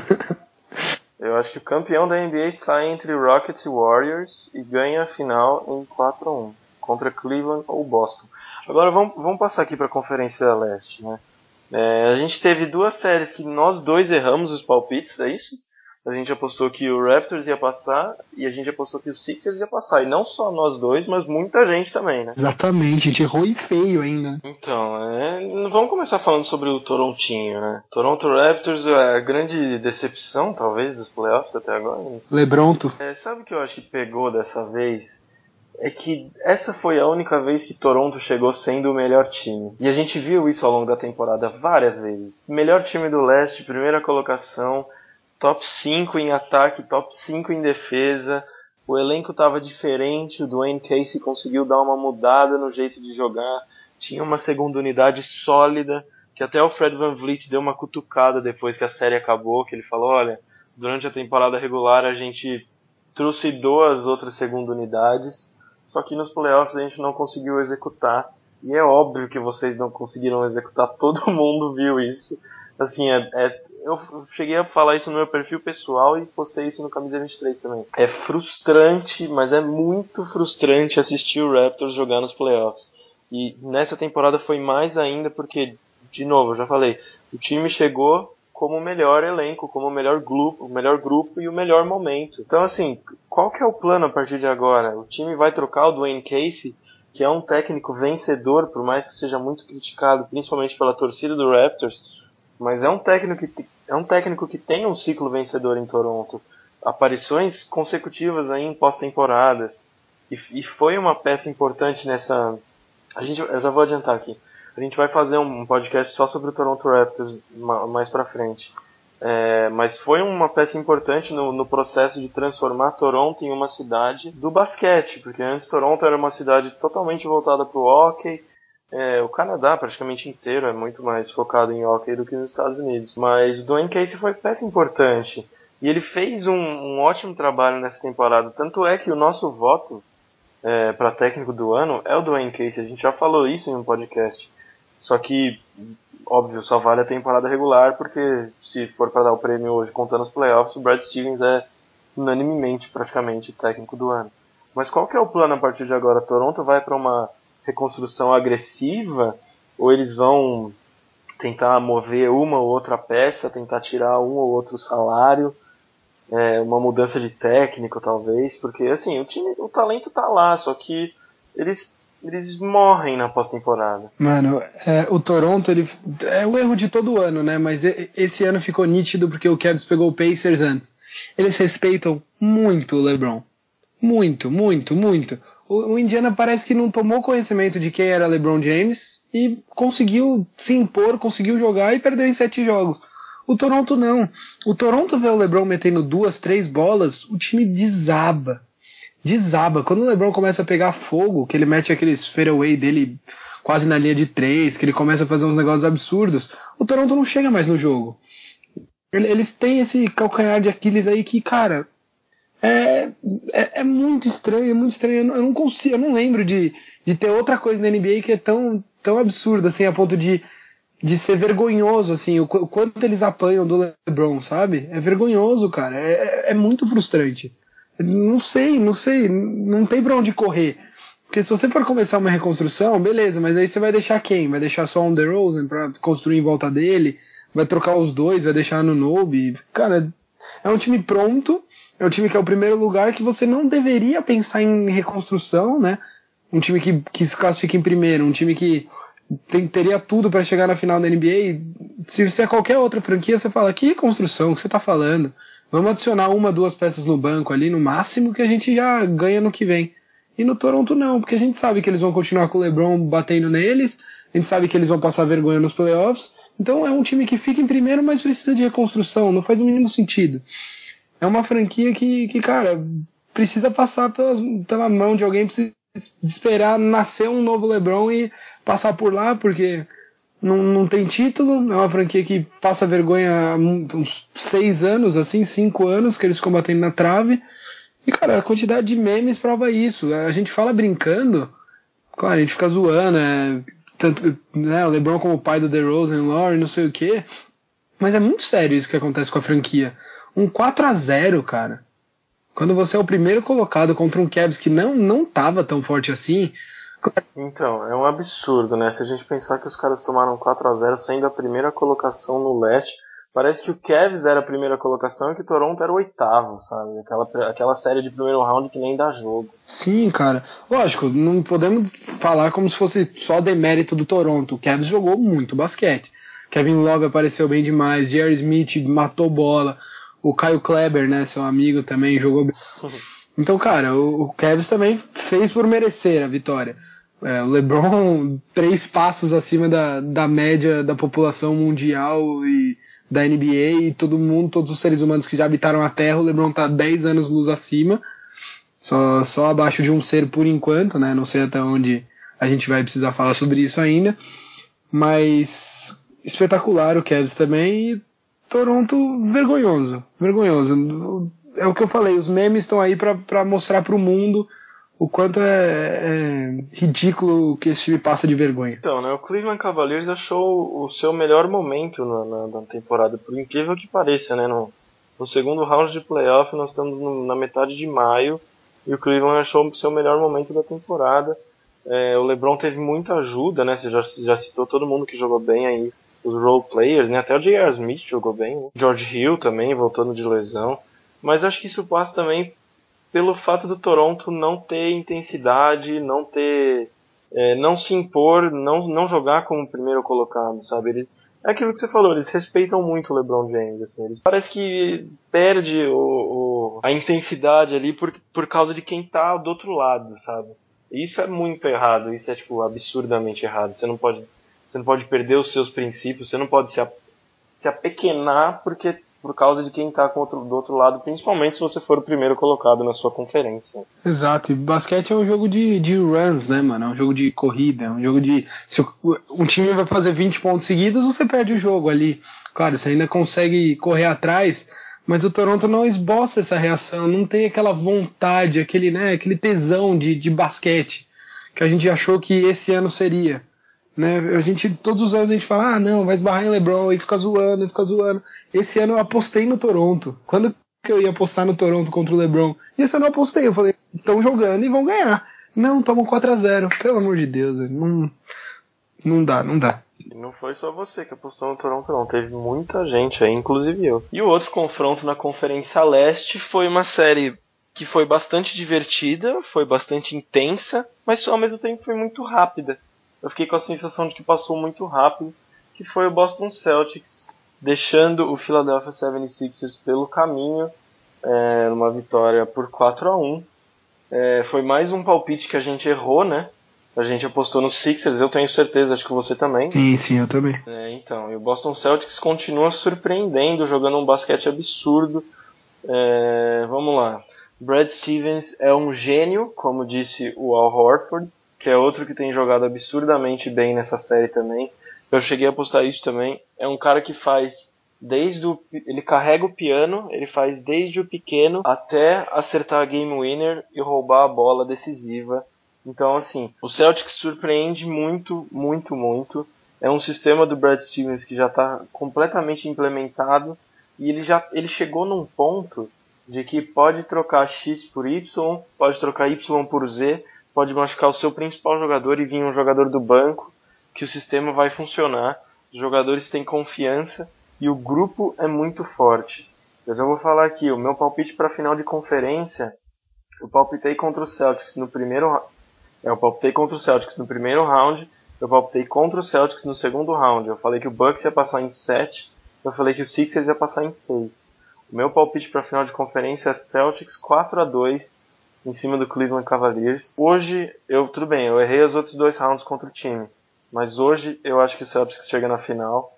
Eu acho que o campeão da N B A sai entre Rockets e Warriors e ganha a final em quatro a um. Contra Cleveland ou Boston. Agora vamos, vamos passar aqui para a Conferência Leste, né? É, a gente teve duas séries que nós dois erramos os palpites, é isso? A gente apostou que o Raptors ia passar e a gente apostou que o Sixers ia passar. E não só nós dois, mas muita gente também, né? Exatamente, a gente errou e feio ainda. Então, é, vamos começar falando sobre o Torontinho, né? Toronto Raptors é a grande decepção, talvez, dos playoffs até agora. Né? Lebronto. É, sabe o que eu acho que pegou dessa vez? É que essa foi a única vez que Toronto chegou sendo o melhor time. E a gente viu isso ao longo da temporada várias vezes. Melhor time do leste, primeira colocação, top cinco em ataque, top cinco em defesa. O elenco estava diferente, o Dwayne Casey conseguiu dar uma mudada no jeito de jogar. Tinha uma segunda unidade sólida, que até o Fred VanVleet deu uma cutucada depois que a série acabou, que ele falou, olha, durante a temporada regular a gente trucidou as outras segundas unidades, só que nos playoffs a gente não conseguiu executar. E é óbvio que vocês não conseguiram executar, todo mundo viu isso. Assim, é, é, eu cheguei a falar isso no meu perfil pessoal e postei isso no Camisa vinte e três também. É frustrante, mas é muito frustrante assistir o Raptors jogar nos playoffs. E nessa temporada foi mais ainda porque, de novo, eu já falei, o time chegou como o melhor elenco, como o melhor grupo, o melhor grupo e o melhor momento. Então, assim, qual que é o plano a partir de agora? O time vai trocar o Dwayne Casey, que é um técnico vencedor, por mais que seja muito criticado, principalmente pela torcida do Raptors, mas é um técnico que, é um técnico que tem um ciclo vencedor em Toronto. Aparições consecutivas aí em pós-temporadas. E, e foi uma peça importante nessa... A gente, eu já vou adiantar aqui. A gente vai fazer um podcast só sobre o Toronto Raptors mais pra frente. É, mas foi uma peça importante no, no processo de transformar Toronto em uma cidade do basquete. Porque antes Toronto era uma cidade totalmente voltada pro hóquei. É, o Canadá praticamente inteiro é muito mais focado em hóquei do que nos Estados Unidos. Mas o Dwayne Casey foi peça importante. E ele fez um, um ótimo trabalho nessa temporada. Tanto é que o nosso voto é, para técnico do ano é o Dwayne Casey. A gente já falou isso em um podcast. Só que, óbvio, só vale a temporada regular, porque se for para dar o prêmio hoje contando os playoffs, o Brad Stevens é unanimemente praticamente técnico do ano. Mas qual que é o plano a partir de agora? Toronto vai para uma reconstrução agressiva, ou eles vão tentar mover uma ou outra peça, tentar tirar um ou outro salário, é, uma mudança de técnico talvez, porque assim, o time, o talento tá lá, só que eles, eles morrem na pós-temporada. Mano, é, o Toronto, ele, é o erro de todo ano, né, mas esse ano ficou nítido porque o Cavs pegou o Pacers antes. Eles respeitam muito o LeBron. Muito, muito, muito. O Indiana parece que não tomou conhecimento de quem era LeBron James e conseguiu se impor, conseguiu jogar e perdeu em sete jogos. O Toronto não. O Toronto vê o LeBron metendo duas, três bolas, o time desaba. Desaba. Quando o LeBron começa a pegar fogo, que ele mete aqueles fadeaway dele quase na linha de três, que ele começa a fazer uns negócios absurdos, o Toronto não chega mais no jogo. Eles têm esse calcanhar de Aquiles aí que, cara... É, é, é muito estranho, é muito estranho. Eu não, eu não consigo, eu não lembro de, de ter outra coisa na N B A que é tão, tão absurda, assim, a ponto de, de ser vergonhoso, assim, o, o quanto eles apanham do LeBron, sabe? É vergonhoso, cara. É, é muito frustrante. Não sei, não sei, não tem pra onde correr. Porque se você for começar uma reconstrução, beleza, mas aí você vai deixar quem? Vai deixar só um DeRozan pra construir em volta dele? Vai trocar os dois, vai deixar no Nobe? Cara, é um time pronto. É um time que é o primeiro lugar que você não deveria pensar em reconstrução, né? Um time que, que se classifica em primeiro, um time que tem, teria tudo para chegar na final da N B A. Se você é qualquer outra franquia, você fala, que reconstrução que você tá falando? Vamos adicionar uma, duas peças no banco ali, no máximo, que a gente já ganha no que vem. E no Toronto não, porque a gente sabe que eles vão continuar com o LeBron batendo neles, a gente sabe que eles vão passar vergonha nos playoffs, então é um time que fica em primeiro, mas precisa de reconstrução, não faz o mínimo sentido. É uma franquia que, que cara, precisa passar pelas, pela mão de alguém, precisa esperar nascer um novo LeBron e passar por lá, porque não, não tem título, é uma franquia que passa vergonha há uns seis anos, assim, cinco anos, que eles ficam batendo na trave. E, cara, a quantidade de memes prova isso. A gente fala brincando, claro, a gente fica zoando, é, tanto, né, o LeBron como o pai do DeRozan, Laurie, não sei o quê, mas é muito sério isso que acontece com a franquia. Um quatro a zero, cara. Quando você é o primeiro colocado contra um Cavs que não, não tava tão forte assim... Então, é um absurdo, né? Se a gente pensar que os caras tomaram quatro a zero sendo a primeira colocação no leste, parece que o Cavs era a primeira colocação e que o Toronto era o oitavo, sabe? Aquela, aquela série de primeiro round que nem dá jogo. Sim, cara. Lógico, não podemos falar como se fosse só demérito do Toronto. O Cavs jogou muito basquete. Kevin Love apareceu bem demais, J R. Smith matou bola, o Kyle Kleber, né, seu amigo, também jogou bem. Então, cara, o, o Cavs também fez por merecer a vitória. É, o LeBron, três passos acima da, da média da população mundial e da N B A, e todo mundo, todos os seres humanos que já habitaram a Terra, o LeBron tá dez anos luz acima, só, só abaixo de um ser por enquanto, né? Não sei até onde a gente vai precisar falar sobre isso ainda, mas espetacular o Cavs também, e Toronto vergonhoso, vergonhoso. É o que eu falei, os memes estão aí pra, pra mostrar pro mundo o quanto é, é ridículo que esse time passa de vergonha. Então, né, o Cleveland Cavaliers achou o seu melhor momento na, na, na temporada, por incrível que pareça, né? No, no segundo round de playoff, nós estamos no, na metade de maio, e o Cleveland achou o seu melhor momento da temporada. É, o LeBron teve muita ajuda, né? Você já, já citou todo mundo que jogou bem aí, os role players, né? Até o J R. Smith jogou bem, né? George Hill também, voltando de lesão. Mas acho que isso passa também pelo fato do Toronto não ter intensidade, não ter, é, não se impor, não, não jogar como primeiro colocado, sabe? Ele, é aquilo que você falou, eles respeitam muito o LeBron James, assim, eles parece que perde o, o, a intensidade ali por, por causa de quem tá do outro lado, sabe? E isso é muito errado, isso é tipo absurdamente errado. Você não pode, você não pode perder os seus princípios, você não pode se, a, se apequenar porque por causa de quem está do outro lado, principalmente se você for o primeiro colocado na sua conferência. Exato, e basquete é um jogo de, de runs, né, mano? É um jogo de corrida, é um jogo de... Se um time vai fazer vinte pontos seguidos, você perde o jogo ali. Claro, você ainda consegue correr atrás, mas o Toronto não esboça essa reação, não tem aquela vontade, aquele, né, aquele tesão de, de basquete que a gente achou que esse ano seria. Né? A gente, todos os anos a gente fala, ah não, vai esbarrar em LeBron e fica zoando, e fica zoando. Esse ano eu apostei no Toronto. Quando que eu ia apostar no Toronto contra o LeBron? E esse ano eu apostei, eu falei, estão jogando e vão ganhar. Não, tomam quatro a zero, pelo amor de Deus, não, não dá, não dá. E não foi só você que apostou no Toronto, não. Teve muita gente aí, inclusive eu. E o outro confronto na Conferência Leste foi uma série que foi bastante divertida, foi bastante intensa, mas ao mesmo tempo foi muito rápida. Eu fiquei com a sensação de que passou muito rápido, que foi o Boston Celtics deixando o Philadelphia setenta e seis ers pelo caminho, é, numa vitória por quatro a um. É, foi mais um palpite que a gente errou, né? A gente apostou no Sixers, eu tenho certeza, acho que você também. Sim, sim, eu também. É, então, e o Boston Celtics continua surpreendendo, jogando um basquete absurdo. É, vamos lá. Brad Stevens é um gênio, como disse o Al Horford, que é outro que tem jogado absurdamente bem nessa série também. Eu cheguei a postar isso também. É um cara que faz desde o... Ele carrega o piano, ele faz desde o pequeno até acertar a game winner e roubar a bola decisiva. Então, assim, o Celtics surpreende muito, muito, muito. É um sistema do Brad Stevens que já está completamente implementado e ele já ele chegou num ponto de que pode trocar X por Y, pode trocar Y por Z, pode machucar o seu principal jogador e vir um jogador do banco, que o sistema vai funcionar, os jogadores têm confiança e o grupo é muito forte. Eu já vou falar aqui, o meu palpite para a final de conferência, eu palpitei contra o Celtics no primeiro eu palpitei contra o Celtics no primeiro round, eu palpitei contra o Celtics no segundo round. Eu falei que o Bucks ia passar em sete, eu falei que o Sixers ia passar em seis. O meu palpite para a final de conferência é Celtics quatro a dois em cima do Cleveland Cavaliers. Hoje, eu tudo bem, eu errei os outros dois rounds contra o time, mas hoje eu acho que o Celtics chega na final.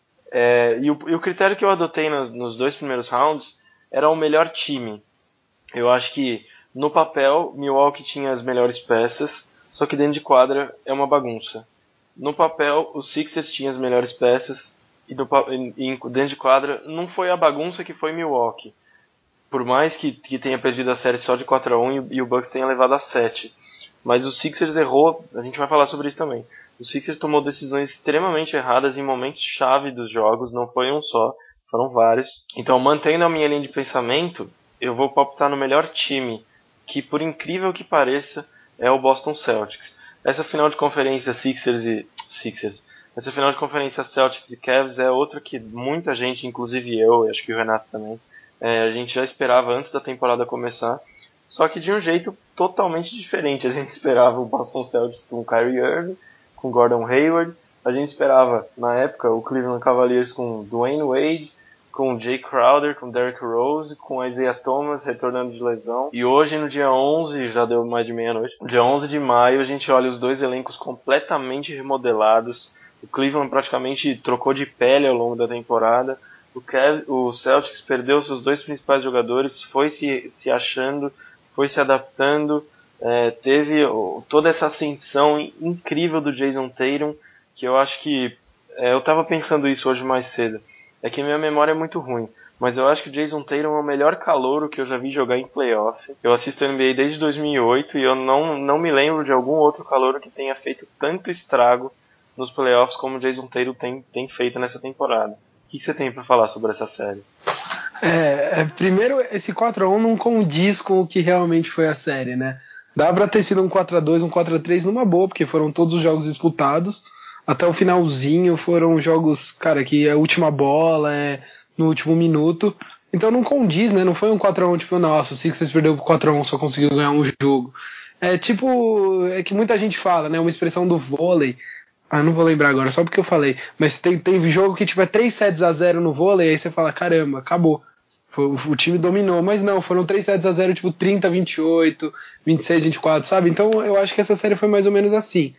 É, e, o, e o critério que eu adotei nos, nos dois primeiros rounds era o melhor time. Eu acho que no papel Milwaukee tinha as melhores peças, só que dentro de quadra é uma bagunça. No papel o Sixers tinha as melhores peças e, no, e dentro de quadra não foi a bagunça que foi Milwaukee. Por mais que, que tenha perdido a série só de quatro a um e, e o Bucks tenha levado a sete. Mas o Sixers errou, a gente vai falar sobre isso também. O Sixers tomou decisões extremamente erradas em momentos-chave dos jogos, não foi um só, foram vários. Então, mantendo a minha linha de pensamento, eu vou palpitar no melhor time, que por incrível que pareça, é o Boston Celtics. Essa final de conferência Sixers e... Sixers. Essa final de conferência Celtics e Cavs é outra que muita gente, inclusive eu, e acho que o Renato também, é, a gente já esperava antes da temporada começar, só que de um jeito totalmente diferente. A gente esperava o Boston Celtics com o Kyrie Irving, com Gordon Hayward. A gente esperava, na época, o Cleveland Cavaliers com Dwayne Wade, com Jay Crowder, com Derrick Rose, com Isaiah Thomas retornando de lesão. E hoje, no dia onze, já deu mais de meia-noite, no dia onze de maio, a gente olha os dois elencos completamente remodelados. O Cleveland praticamente trocou de pele ao longo da temporada. O, Kev, o Celtics perdeu seus dois principais jogadores, foi se, se achando, foi se adaptando. É, teve oh, toda essa ascensão incrível do Jason Tatum, que eu acho que... É, eu estava pensando isso hoje mais cedo. É que minha memória é muito ruim, mas eu acho que o Jason Tatum é o melhor calouro que eu já vi jogar em playoff. Eu assisto N B A desde dois mil e oito e eu não, não me lembro de algum outro calouro que tenha feito tanto estrago nos playoffs como o Jason Tatum tem, tem feito nessa temporada. O que você tem para falar sobre essa série? É, é, primeiro, esse quatro a um não condiz com o que realmente foi a série, né? Dá pra ter sido um quatro a dois, um quatro a três numa boa, porque foram todos os jogos disputados. Até o finalzinho foram jogos, cara, que é a última bola, é no último minuto. Então não condiz, né? Não foi um quatro a um, tipo, nossa, o Sixers perdeu por quatro a um, só conseguiu ganhar um jogo. É tipo, é que muita gente fala, né? Uma expressão do vôlei. Ah, não vou lembrar agora, só porque eu falei. Mas tem, tem jogo que tiver três sets a zero no vôlei, aí você fala, caramba, acabou. Foi, o time dominou, mas não, foram três sets a zero, tipo trinta a vinte e oito, vinte e seis a vinte e quatro, sabe? Então eu acho que essa série foi mais ou menos assim.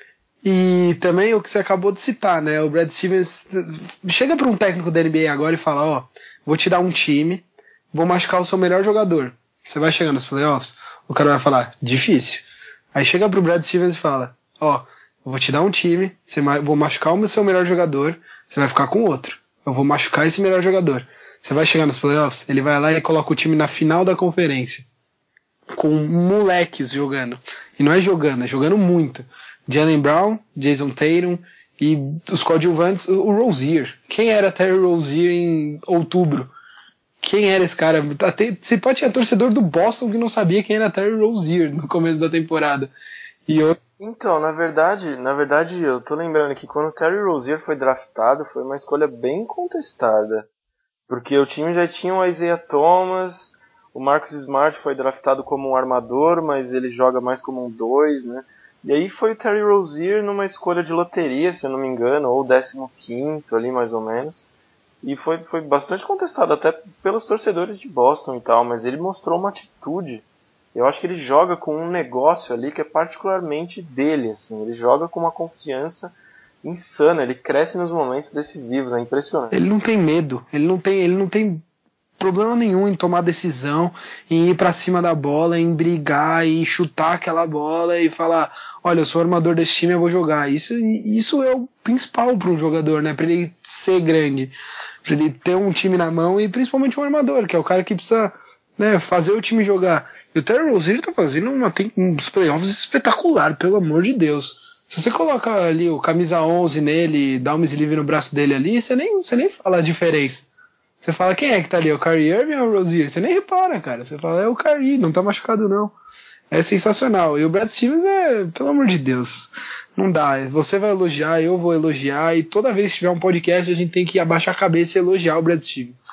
E também o que você acabou de citar, né? O Brad Stevens chega para um técnico da N B A agora e fala, ó, vou te dar um time, vou machucar o seu melhor jogador. Você vai chegar nos playoffs? O cara vai falar, difícil. Aí chega pro Brad Stevens e fala, ó, eu vou te dar um time, você vou machucar o seu melhor jogador, você vai ficar com outro. Eu vou machucar esse melhor jogador. Você vai chegar nos playoffs? Ele vai lá e coloca o time na final da conferência. Com moleques jogando. E não é jogando, é jogando muito. Jaylen Brown, Jason Tatum e os coadjuvantes, o Rozier. Quem era Terry Rozier em outubro? Quem era esse cara? Até, você pode ter torcedor do Boston que não sabia quem era Terry Rozier no começo da temporada. E eu... Então, na verdade, na verdade, eu tô lembrando que quando o Terry Rozier foi draftado, foi uma escolha bem contestada. Porque o time já tinha o Isaiah Thomas, o Marcus Smart foi draftado como um armador, mas ele joga mais como um dois, né? E aí foi o Terry Rozier numa escolha de loteria, se eu não me engano, ou décimo quinto ali mais ou menos. E foi, foi bastante contestado até pelos torcedores de Boston e tal, mas ele mostrou uma atitude. Eu acho que ele joga com um negócio ali que é particularmente dele, assim. Ele joga com uma confiança insana, ele cresce nos momentos decisivos, é impressionante. Ele não tem medo, ele não tem, ele não tem problema nenhum em tomar decisão, em ir pra cima da bola, em brigar, em chutar aquela bola e falar, olha, eu sou o armador desse time, eu vou jogar. Isso, isso é o principal para um jogador, né? Para ele ser grande, para ele ter um time na mão e principalmente um armador, que é o cara que precisa, né, fazer o time jogar. E o Terry Rozier tá fazendo uma, tem uns playoffs espetacular, pelo amor de Deus. Se você coloca ali o camisa onze nele, dá uma sleeve no braço dele ali, você nem, você nem fala a diferença. Você fala, quem é que tá ali? O Kyrie Irving ou o Rozier? Você nem repara, cara. Você fala, é o Kyrie, não tá machucado não. É sensacional. E o Brad Stevens é, pelo amor de Deus, não dá. Você vai elogiar, eu vou elogiar, e toda vez que tiver um podcast a gente tem que abaixar a cabeça e elogiar o Brad Stevens.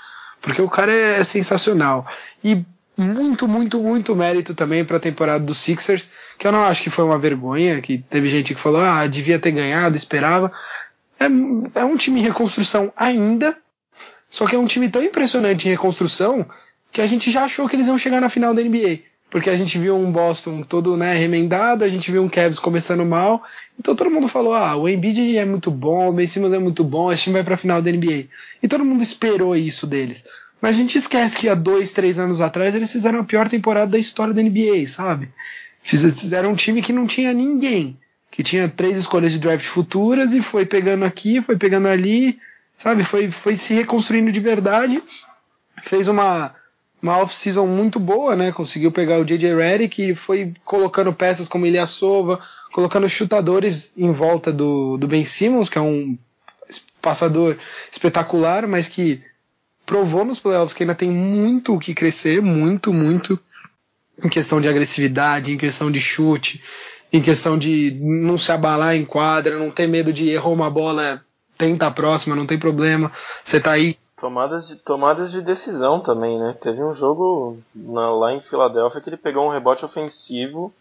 porque o cara é, é sensacional. E muito, muito, muito mérito também para a temporada dos Sixers, que eu não acho que foi uma vergonha, que teve gente que falou, ah, devia ter ganhado, esperava. É, é um time em reconstrução ainda, só que é um time tão impressionante em reconstrução que a gente já achou que eles iam chegar na final da N B A. Porque a gente viu um Boston todo, né, remendado, a gente viu um Cavs começando mal, então todo mundo falou, ah, o Embiid é muito bom, o Ben Simmons é muito bom, esse time vai pra final da N B A. E todo mundo esperou isso deles. Mas a gente esquece que há dois, três anos atrás eles fizeram a pior temporada da história da N B A, sabe? Fizeram um time que não tinha ninguém, que tinha três escolhas de draft futuras e foi pegando aqui, foi pegando ali, sabe? Foi, foi se reconstruindo de verdade, fez uma... uma off-season muito boa, né? Conseguiu pegar o J J Redick e foi colocando peças como Ilyasova, colocando chutadores em volta do, do Ben Simmons, que é um passador espetacular, mas que provou nos playoffs que ainda tem muito o que crescer, muito, muito, em questão de agressividade, em questão de chute, em questão de não se abalar em quadra, não ter medo de errar uma bola, tenta a próxima, não tem problema. Você tá aí. Tomadas de, tomadas de decisão também, né? Teve um jogo na, lá em Filadélfia que ele pegou um rebote ofensivo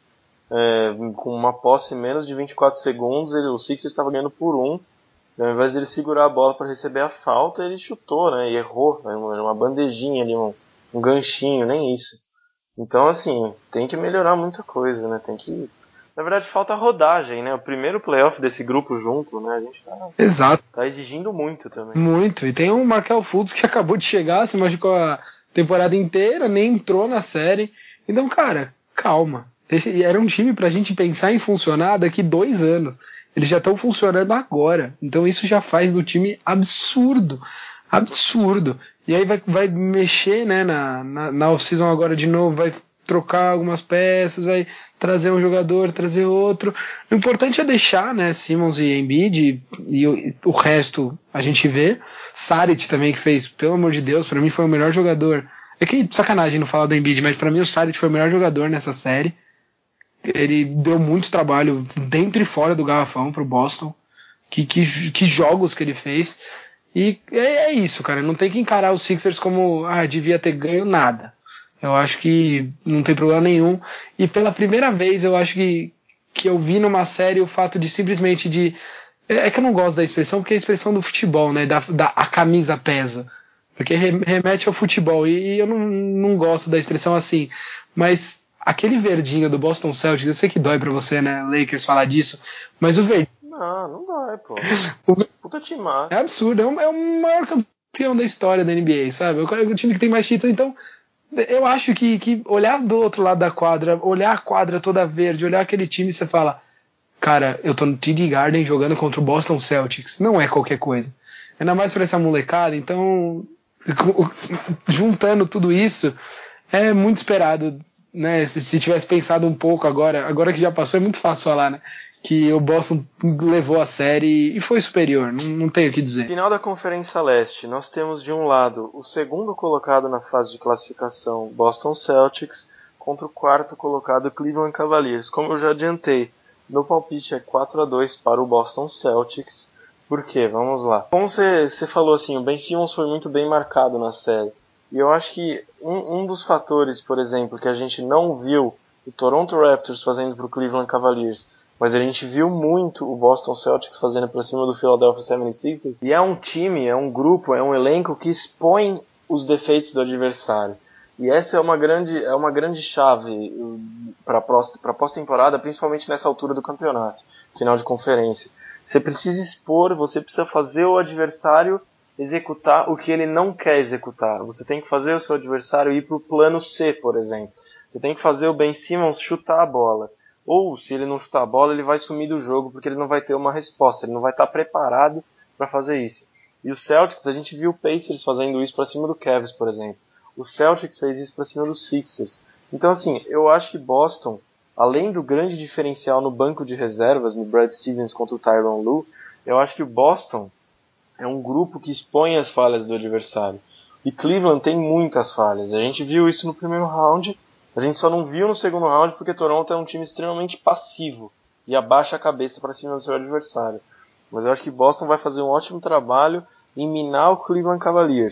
é, com uma posse em menos de vinte e quatro segundos, ele, o Sixers estava ganhando por um, e ao invés de ele segurar a bola para receber a falta, ele chutou, né? E errou, né? uma, uma bandejinha ali, um, um ganchinho, nem isso. Então, assim, tem que melhorar muita coisa, né? Tem que... Na verdade, falta rodagem, né? O primeiro playoff desse grupo junto, né? A gente tá, Exato. tá exigindo muito também. Muito. E tem o Markelle Fultz que acabou de chegar, se machucou a temporada inteira, nem entrou na série. Então, cara, calma. Esse era um time pra gente pensar em funcionar daqui dois anos. Eles já estão funcionando agora. Então isso já faz do time absurdo. Absurdo. E aí vai, vai mexer, né, na, na, na off-season agora de novo, vai trocar algumas peças, vai trazer um jogador, trazer outro. O importante é deixar, né, Simmons e Embiid, e, e o, o resto a gente vê. Saric também, que fez, pelo amor de Deus, pra mim foi o melhor jogador. É que sacanagem não falar do Embiid, mas pra mim o Saric foi o melhor jogador nessa série. Ele deu muito trabalho dentro e fora do garrafão pro Boston. Que, que, que jogos que ele fez. E é, é isso, cara. Não tem que encarar os Sixers como, ah, devia ter ganho nada. Eu acho que não tem problema nenhum. E pela primeira vez eu acho que, que eu vi numa série o fato de simplesmente de... É que eu não gosto da expressão, porque é a expressão do futebol, né? Da, da, a camisa pesa. Porque remete ao futebol. E eu não, não gosto da expressão assim. Mas aquele verdinho do Boston Celtics, eu sei que dói pra você, né, Lakers, falar disso. Mas o verdinho... Não, não dói, pô. O... Puta time massa. É absurdo. É o, é o maior campeão da história da N B A, sabe? É o time que tem mais título. Então... Eu acho que, que olhar do outro lado da quadra, olhar a quadra toda verde, olhar aquele time e você fala, cara, eu tô no T D Garden jogando contra o Boston Celtics. Não é qualquer coisa. Ainda mais pra essa molecada. Então, juntando tudo isso, é muito esperado, né? Se, se tivesse pensado um pouco agora, agora que já passou, é muito fácil falar, né? Que o Boston levou a série e foi superior, não, não tenho o que dizer. Final da Conferência Leste, nós temos de um lado o segundo colocado na fase de classificação, Boston Celtics, contra o quarto colocado, Cleveland Cavaliers. Como eu já adiantei, meu palpite é quatro a dois para o Boston Celtics. Por quê? Vamos lá. Como você falou assim, o Ben Simmons foi muito bem marcado na série. E eu acho que um, um dos fatores, por exemplo, que a gente não viu o Toronto Raptors fazendo para o Cleveland Cavaliers, mas a gente viu muito o Boston Celtics fazendo pra cima do Philadelphia setenta e seis ers. E é um time, é um grupo, é um elenco que expõe os defeitos do adversário. E essa é uma grande, é uma grande chave para a pós-temporada, principalmente nessa altura do campeonato, final de conferência. Você precisa expor, você precisa fazer o adversário executar o que ele não quer executar. Você tem que fazer o seu adversário ir para o plano C, por exemplo. Você tem que fazer o Ben Simmons chutar a bola. Ou, se ele não chutar a bola, ele vai sumir do jogo, porque ele não vai ter uma resposta, ele não vai estar preparado para fazer isso. E o Celtics, a gente viu o Pacers fazendo isso para cima do Cavs, por exemplo. O Celtics fez isso para cima do Sixers. Então, assim, eu acho que Boston, além do grande diferencial no banco de reservas, no Brad Stevens contra o Tyronn Lue, eu acho que o Boston é um grupo que expõe as falhas do adversário. E Cleveland tem muitas falhas. A gente viu isso no primeiro round. A gente só não viu no segundo round porque Toronto é um time extremamente passivo e abaixa a cabeça para cima do seu adversário. Mas eu acho que Boston vai fazer um ótimo trabalho em minar o Cleveland Cavaliers.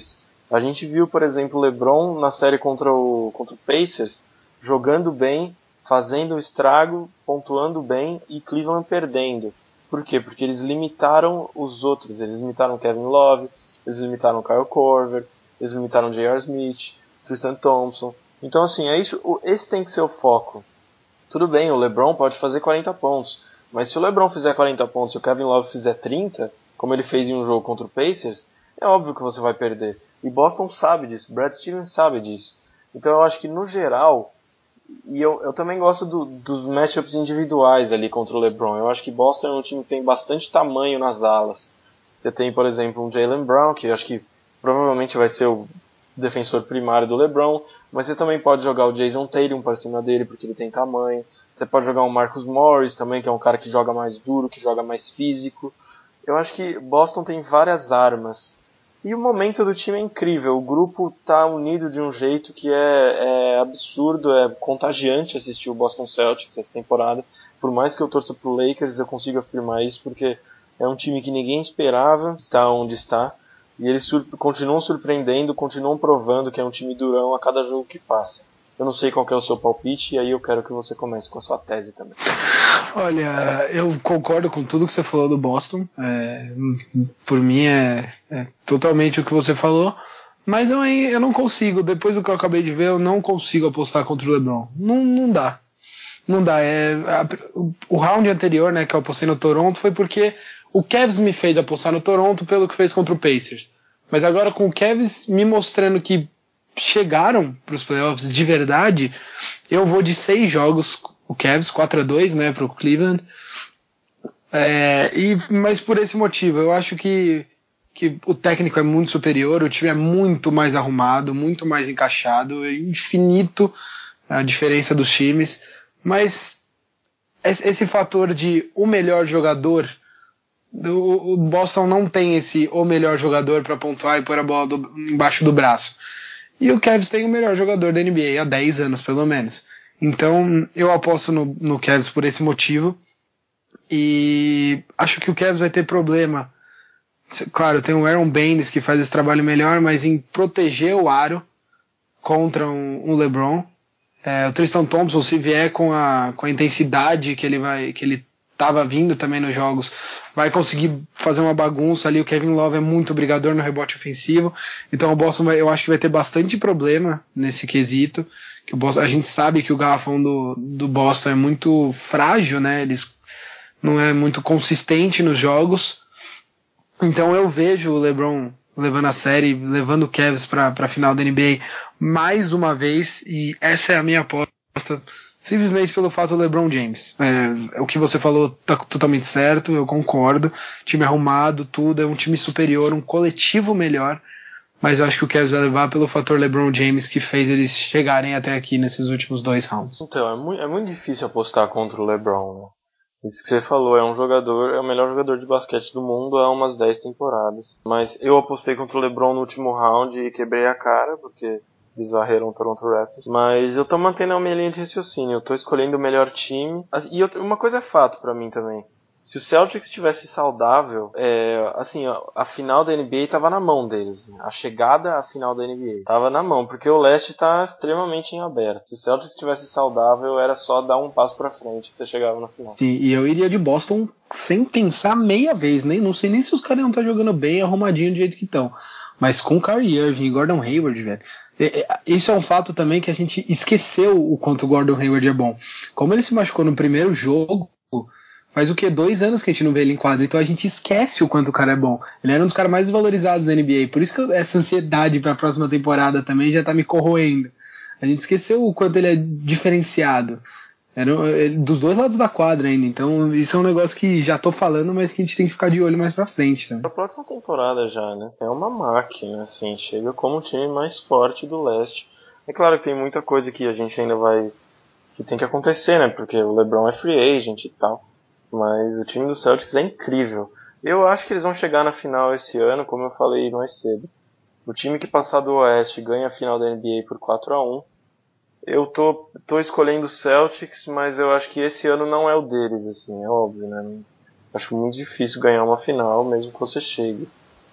A gente viu, por exemplo, o LeBron na série contra o, contra o Pacers, jogando bem, fazendo o estrago, pontuando bem e Cleveland perdendo. Por quê? Porque eles limitaram os outros, eles limitaram Kevin Love, eles limitaram Kyle Korver, eles limitaram J R. Smith, Tristan Thompson. Então assim, é isso, esse tem que ser o foco. Tudo bem, o LeBron pode fazer quarenta pontos, mas se o LeBron fizer quarenta pontos e o Kevin Love fizer trinta, como ele fez em um jogo contra o Pacers, é óbvio que você vai perder. E Boston sabe disso, Brad Stevens sabe disso. Então eu acho que no geral, e eu, eu também gosto do, dos matchups individuais ali contra o LeBron. Eu acho que Boston é um time que tem bastante tamanho nas alas. Você tem, por exemplo, um Jaylen Brown, que eu acho que provavelmente vai ser o defensor primário do LeBron, mas você também pode jogar o Jason Tatum para cima dele, porque ele tem tamanho. Você pode jogar o Marcus Morris também, que é um cara que joga mais duro, que joga mais físico. Eu acho que Boston tem várias armas. E o momento do time é incrível. O grupo tá unido de um jeito que é, é absurdo, é contagiante assistir o Boston Celtics essa temporada. Por mais que eu torça pro Lakers, eu consigo afirmar isso, porque é um time que ninguém esperava estar onde está. E eles sur- continuam surpreendendo, continuam provando que é um time durão a cada jogo que passa. Eu não sei qual que é o seu palpite, e aí eu quero que você comece com a sua tese também. Olha, eu concordo com tudo que você falou do Boston. É, por mim é, é totalmente o que você falou. Mas eu, eu não consigo, depois do que eu acabei de ver, eu não consigo apostar contra o LeBron. Não, não dá. Não dá. É, a, o round anterior, né, que eu apostei no Toronto, foi porque o Cavs me fez apostar no Toronto pelo que fez contra o Pacers. Mas agora com o Cavs me mostrando que chegaram para os playoffs de verdade, eu vou de seis jogos, o Cavs quatro a dois, né, para o Cleveland. É, e, mas por esse motivo, eu acho que, que o técnico é muito superior, o time é muito mais arrumado, muito mais encaixado, é infinito a diferença dos times, mas esse fator de o melhor jogador, o Boston não tem esse o melhor jogador para pontuar e pôr a bola do, embaixo do braço. E o Cavs tem o melhor jogador da N B A há dez anos, pelo menos. Então, eu aposto no, no Cavs por esse motivo. E acho que o Cavs vai ter problema. Claro, tem o Aaron Baines que faz esse trabalho melhor, mas em proteger o aro contra um, um LeBron. É, o Tristan Thompson, se vier com a, com a intensidade que ele vai, que ele estava vindo também nos jogos, vai conseguir fazer uma bagunça ali. O Kevin Love é muito brigador no rebote ofensivo, então o Boston vai, eu acho que vai ter bastante problema nesse quesito, que o Boston, a gente sabe que o garrafão do, do Boston é muito frágil, né, eles não é muito consistente nos jogos, então eu vejo o LeBron levando a série, levando o Cavs para a final da N B A mais uma vez, e essa é a minha aposta, simplesmente pelo fato do LeBron James. É, o que você falou tá totalmente certo, eu concordo. Time arrumado, tudo, é um time superior, um coletivo melhor, mas eu acho que o Cavs vai levar pelo fator LeBron James que fez eles chegarem até aqui nesses últimos dois rounds. Então, é muito, é muito difícil apostar contra o LeBron, né? Isso que você falou, é um jogador, é o melhor jogador de basquete do mundo há umas dez temporadas. Mas eu apostei contra o LeBron no último round e quebrei a cara, porque eles varreram o Toronto Raptors. Mas eu tô mantendo a minha linha de raciocínio, eu tô escolhendo o melhor time. E uma coisa é fato pra mim também. Se o Celtics estivesse saudável, é, assim, a, a final da N B A tava na mão deles. Né? A chegada à final da N B A tava na mão, porque o leste tá extremamente em aberto. Se o Celtics estivesse saudável, era só dar um passo pra frente que você chegava na final. Sim, e eu iria de Boston sem pensar meia vez, nem, não sei nem se os caras não estão jogando bem, arrumadinho do jeito que estão. Mas com Kyrie Irving e Gordon Hayward, velho. Isso é um fato também que a gente esqueceu o quanto o Gordon Hayward é bom. Como ele se machucou no primeiro jogo, faz o que? Dois anos que a gente não vê ele em quadra, então a gente esquece o quanto o cara é bom. Ele era um dos caras mais valorizados da N B A, por isso que essa ansiedade pra próxima temporada também já tá me corroendo. A gente esqueceu o quanto ele é diferenciado. Era dos dois lados da quadra ainda, então isso é um negócio que já tô falando, mas que a gente tem que ficar de olho mais pra frente. Tá? Pra próxima temporada já, né? É uma máquina, assim, chega como o time mais forte do leste. É claro que tem muita coisa que a gente ainda vai... que tem que acontecer, né? Porque o LeBron é free agent e tal. Mas o time do Celtics é incrível. Eu acho que eles vão chegar na final esse ano, como eu falei mais cedo. O time que passar do Oeste ganha a final da N B A por quatro a um. Eu tô, tô escolhendo o Celtics, mas eu acho que esse ano não é o deles, assim, é óbvio, né? Acho muito difícil ganhar uma final, mesmo que você chegue.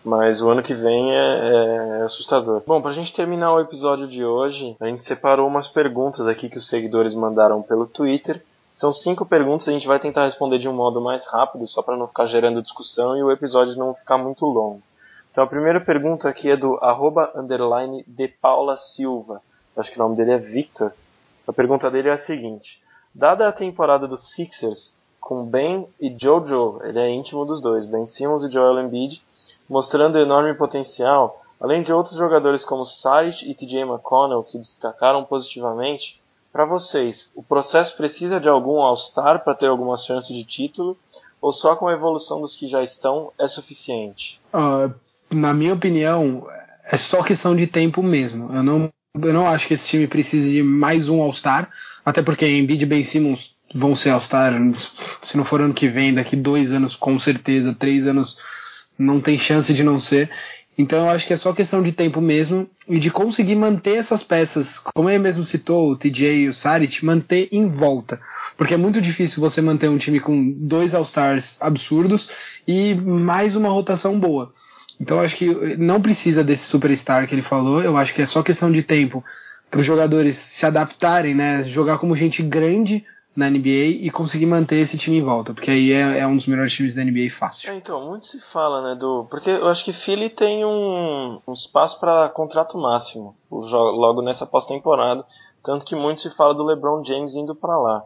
Mas o ano que vem é, é assustador. Bom, pra gente terminar o episódio de hoje, a gente separou umas perguntas aqui que os seguidores mandaram pelo Twitter. São cinco perguntas, a gente vai tentar responder de um modo mais rápido, só para não ficar gerando discussão e o episódio não ficar muito longo. Então a primeira pergunta aqui é do arroba underline de Paula Silva. Acho que o nome dele é Victor. A pergunta dele é a seguinte. Dada a temporada dos Sixers, com Ben e Jojo, ele é íntimo dos dois, Ben Simmons e Joel Embiid, mostrando enorme potencial, além de outros jogadores como Saric e T J McConnell que se destacaram positivamente, para vocês, o processo precisa de algum All-Star para ter alguma chance de título, ou só com a evolução dos que já estão é suficiente? Uh, na minha opinião, é só questão de tempo mesmo. Eu não, eu não acho que esse time precise de mais um All-Star, até porque Embiid e Ben Simmons vão ser All-Star, se não for ano que vem, daqui dois anos com certeza, três anos não tem chance de não ser. Então eu acho que é só questão de tempo mesmo e de conseguir manter essas peças, como ele mesmo citou, o T J e o Saric, manter em volta. Porque é muito difícil você manter um time com dois All-Stars absurdos e mais uma rotação boa. Então eu acho que não precisa desse superstar que ele falou, eu acho que é só questão de tempo para os jogadores se adaptarem, né, jogar como gente grande na N B A e conseguir manter esse time em volta, porque aí é, é um dos melhores times da N B A fácil. É, então, muito se fala, né, do... Porque eu acho que Philly tem um, um espaço para contrato máximo, logo nessa pós-temporada, tanto que muito se fala do LeBron James indo para lá.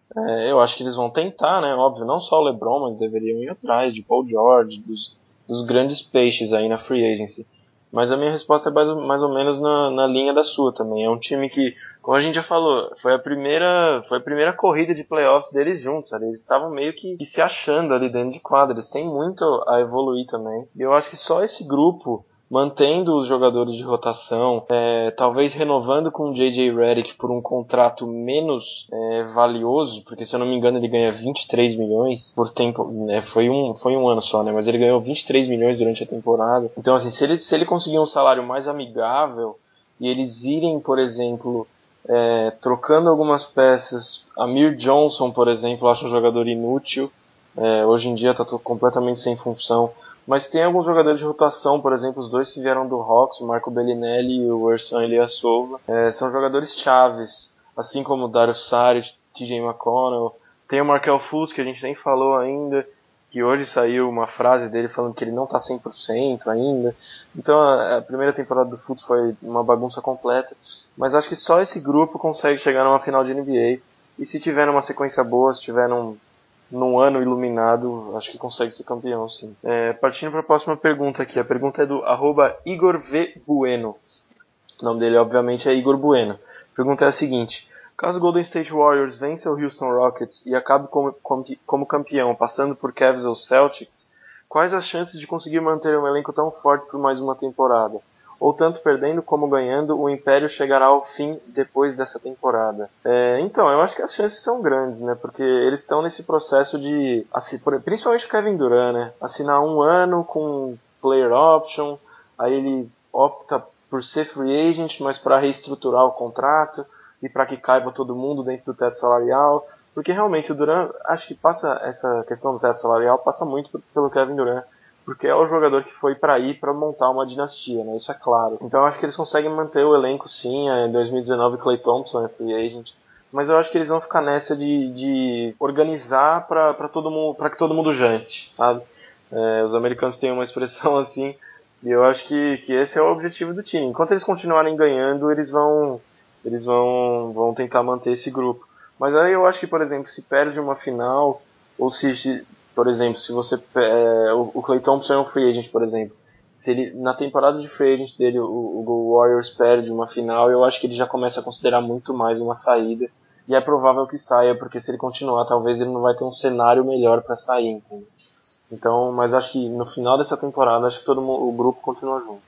É, eu acho que eles vão tentar, né, óbvio, não só o LeBron, mas deveriam ir atrás de Paul George, dos, dos grandes peixes aí na free agency. Mas a minha resposta é mais, mais ou menos na, na linha da sua também. É um time que, como a gente já falou, foi a primeira, foi a primeira corrida de playoffs deles juntos. Ali. Eles estavam meio que, que se achando ali dentro de quadra. Eles têm muito a evoluir também. E eu acho que só esse grupo, mantendo os jogadores de rotação, é, talvez renovando com o J J Redick por um contrato menos é, valioso, porque se eu não me engano ele ganha vinte e três milhões por tempo, né, foi, um, foi um ano só, né, mas ele ganhou vinte e três milhões durante a temporada. Então assim, se ele, se ele conseguir um salário mais amigável e eles irem, por exemplo, é, trocando algumas peças, Amir Johnson, por exemplo, eu acho um jogador inútil, é, hoje em dia está completamente sem função. Mas tem alguns jogadores de rotação, por exemplo, os dois que vieram do Hawks, o Marco Bellinelli e o Ersan Ilyasova, é, são jogadores chaves, assim como o Dario Saric, T J McConnell. Tem o Markelle Fultz, que a gente nem falou ainda, que hoje saiu uma frase dele falando que ele não está cem por cento ainda. Então a, a primeira temporada do Fultz foi uma bagunça completa, mas acho que só esse grupo consegue chegar numa final de N B A, e se tiver uma sequência boa, se tiver num... num ano iluminado, acho que consegue ser campeão, sim. É, partindo para a próxima pergunta aqui. A pergunta é do arroba Igor V. Bueno. O nome dele, obviamente, é Igor Bueno. A pergunta é a seguinte. Caso o Golden State Warriors vença o Houston Rockets e acabe como, como, como campeão, passando por Cavs ou Celtics, quais as chances de conseguir manter um elenco tão forte por mais uma temporada? Ou tanto perdendo como ganhando, o Império chegará ao fim depois dessa temporada? É, então, eu acho que as chances são grandes, né? Porque eles estão nesse processo de, principalmente o Kevin Durant, né? Assinar um ano com player option, aí ele opta por ser free agent, mas para reestruturar o contrato e para que caiba todo mundo dentro do teto salarial. Porque realmente o Durant, acho que passa essa questão do teto salarial, passa muito pelo Kevin Durant. Porque é o jogador que foi para ir para montar uma dinastia, né? Isso é claro. Então eu acho que eles conseguem manter o elenco, sim. Em dois mil e dezenove, Klay Thompson é free agent. Mas eu acho que eles vão ficar nessa de, de organizar para todo mundo, para que todo mundo jante, sabe? É, os americanos têm uma expressão assim, e eu acho que, que esse é o objetivo do time. Enquanto eles continuarem ganhando, eles vão, eles vão, vão tentar manter esse grupo. Mas aí eu acho que, por exemplo, se perde uma final, ou se... Por exemplo, se você é, o, o Klay Thompson é um free agent, por exemplo. Se ele, na temporada de free agent dele, o, o Warriors perde uma final, eu acho que ele já começa a considerar muito mais uma saída. E é provável que saia, porque se ele continuar, talvez ele não vai ter um cenário melhor para sair. Entendeu? Então, mas acho que no final dessa temporada, acho que todo mundo, o grupo continua junto.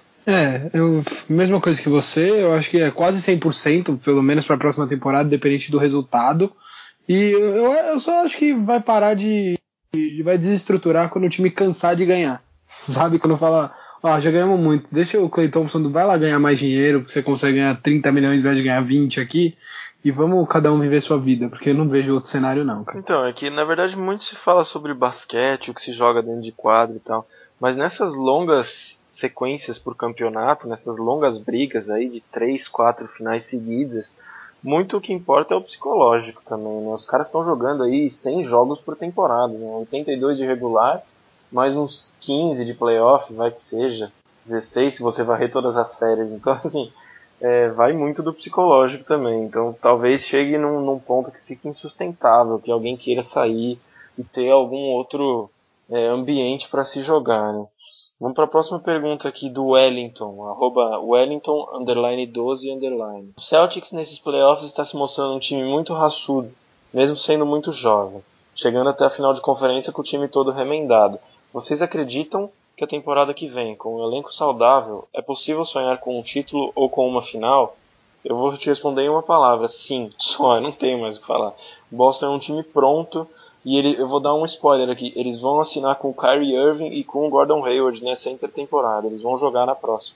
É, eu, mesma coisa que você, eu acho que é quase cem por cento, pelo menos para a próxima temporada, dependente do resultado. E eu, eu só acho que vai parar de... vai desestruturar quando o time cansar de ganhar, sabe? Quando fala, ó, oh, já ganhamos muito, deixa o Klay Thompson, vai lá ganhar mais dinheiro, você consegue ganhar trinta milhões ao invés de ganhar vinte aqui, e vamos cada um viver sua vida, porque eu não vejo outro cenário não, cara. Então, é que na verdade muito se fala sobre basquete, o que se joga dentro de quadro e tal, Mas nessas longas sequências por campeonato, nessas longas brigas aí de três, quatro finais seguidas, muito o que importa é o psicológico também, né? Os caras estão jogando aí cem jogos por temporada, né? oitenta e dois de regular, mais uns quinze de playoff, vai que seja, dezesseis se você varrer todas as séries. Então, assim, é, vai muito do psicológico também. Então, talvez chegue num, num ponto que fique insustentável, que alguém queira sair e ter algum outro é, ambiente para se jogar, né? Vamos para a próxima pergunta aqui do Wellington, arroba Wellington, underline doze, underline. O Celtics nesses playoffs está se mostrando um time muito raçudo, mesmo sendo muito jovem, chegando até a final de conferência com o time todo remendado. Vocês acreditam que a temporada que vem, com um elenco saudável, é possível sonhar com um título ou com uma final? Eu vou te responder em uma palavra, sim, só, não tenho mais o que falar. O Boston é um time pronto. E ele, eu vou dar um spoiler aqui, eles vão assinar com o Kyrie Irving e com o Gordon Hayward nessa intertemporada, eles vão jogar na próxima.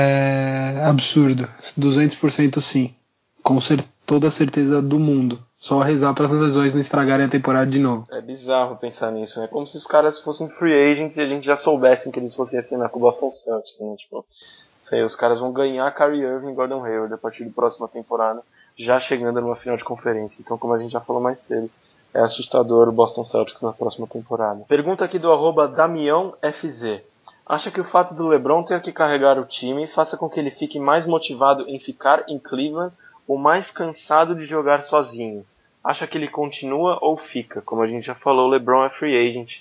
É absurdo, duzentos por cento sim, com cer- toda a certeza do mundo, só rezar para as lesões não estragarem a temporada de novo. É bizarro pensar nisso, né? Como se os caras fossem free agents e a gente já soubessem que eles fossem assinar com o Boston Celtics, né? Tipo, sei, os caras vão ganhar Kyrie Irving e Gordon Hayward a partir da próxima temporada, já chegando numa final de conferência, então como a gente já falou mais cedo, é assustador o Boston Celtics na próxima temporada. Pergunta aqui do arroba Damião F Z. Acha que o fato do LeBron ter que carregar o time faça com que ele fique mais motivado em ficar em Cleveland ou mais cansado de jogar sozinho? Acha que ele continua ou fica? Como a gente já falou, o LeBron é free agent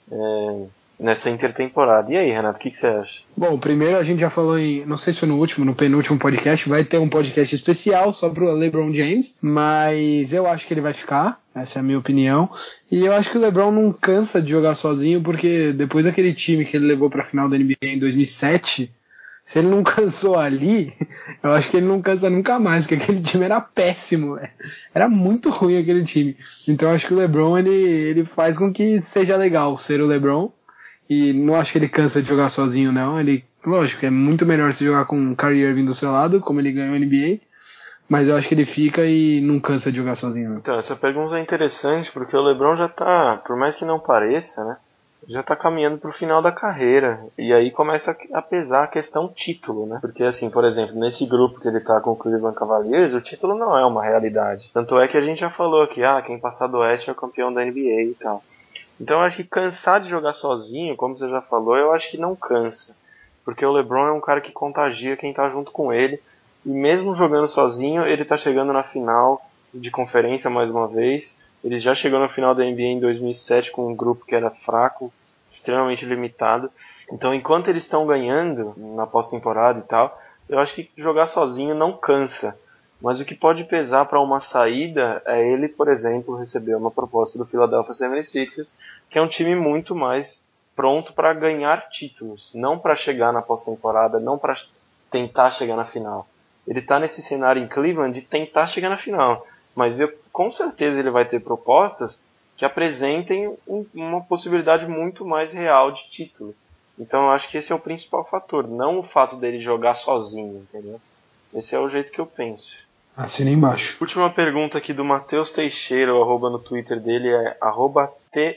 é, nessa intertemporada. E aí, Renato, o que, que você acha? Bom, primeiro a gente já falou em, não sei se foi no último, no penúltimo podcast, vai ter um podcast especial só pro LeBron James, mas eu acho que ele vai ficar. Essa é a minha opinião. E eu acho que o LeBron não cansa de jogar sozinho, porque depois daquele time que ele levou para a final da N B A em dois mil e sete, se ele não cansou ali, eu acho que ele não cansa nunca mais, porque aquele time era péssimo, véio. Era muito ruim aquele time. Então eu acho que o LeBron ele, ele faz com que seja legal ser o LeBron. E não acho que ele cansa de jogar sozinho, não. Ele, lógico, é muito melhor se jogar com o Kyrie Irving do seu lado, como ele ganhou a N B A. Mas eu acho que ele fica e não cansa de jogar sozinho, não. Então, essa pergunta é interessante porque o LeBron já tá, por mais que não pareça, né, já tá caminhando pro final da carreira. E aí começa a pesar a questão título, né? Porque assim, por exemplo, nesse grupo que ele tá com o Cleveland Cavaliers, o título não é uma realidade. Tanto é que a gente já falou aqui, ah, quem passar do Oeste é o campeão da N B A e tal. Então eu acho que cansar de jogar sozinho, como você já falou, eu acho que não cansa. Porque o LeBron é um cara que contagia quem tá junto com ele. E mesmo jogando sozinho, ele está chegando na final de conferência mais uma vez. Ele já chegou na final da N B A em dois mil e sete com um grupo que era fraco, extremamente limitado. Então, enquanto eles estão ganhando na pós-temporada e tal, eu acho que jogar sozinho não cansa. Mas o que pode pesar para uma saída é ele, por exemplo, receber uma proposta do Philadelphia setenta e seis ers, que é um time muito mais pronto para ganhar títulos, não para chegar na pós-temporada, não para tentar chegar na final. Ele está nesse cenário em Cleveland de tentar chegar na final. Mas eu, com certeza ele vai ter propostas que apresentem um, uma possibilidade muito mais real de título. Então eu acho que esse é o principal fator, não o fato dele jogar sozinho, entendeu? Esse é o jeito que eu penso. Assina embaixo. Última pergunta aqui do Matheus Teixeira, o arroba no Twitter dele é arroba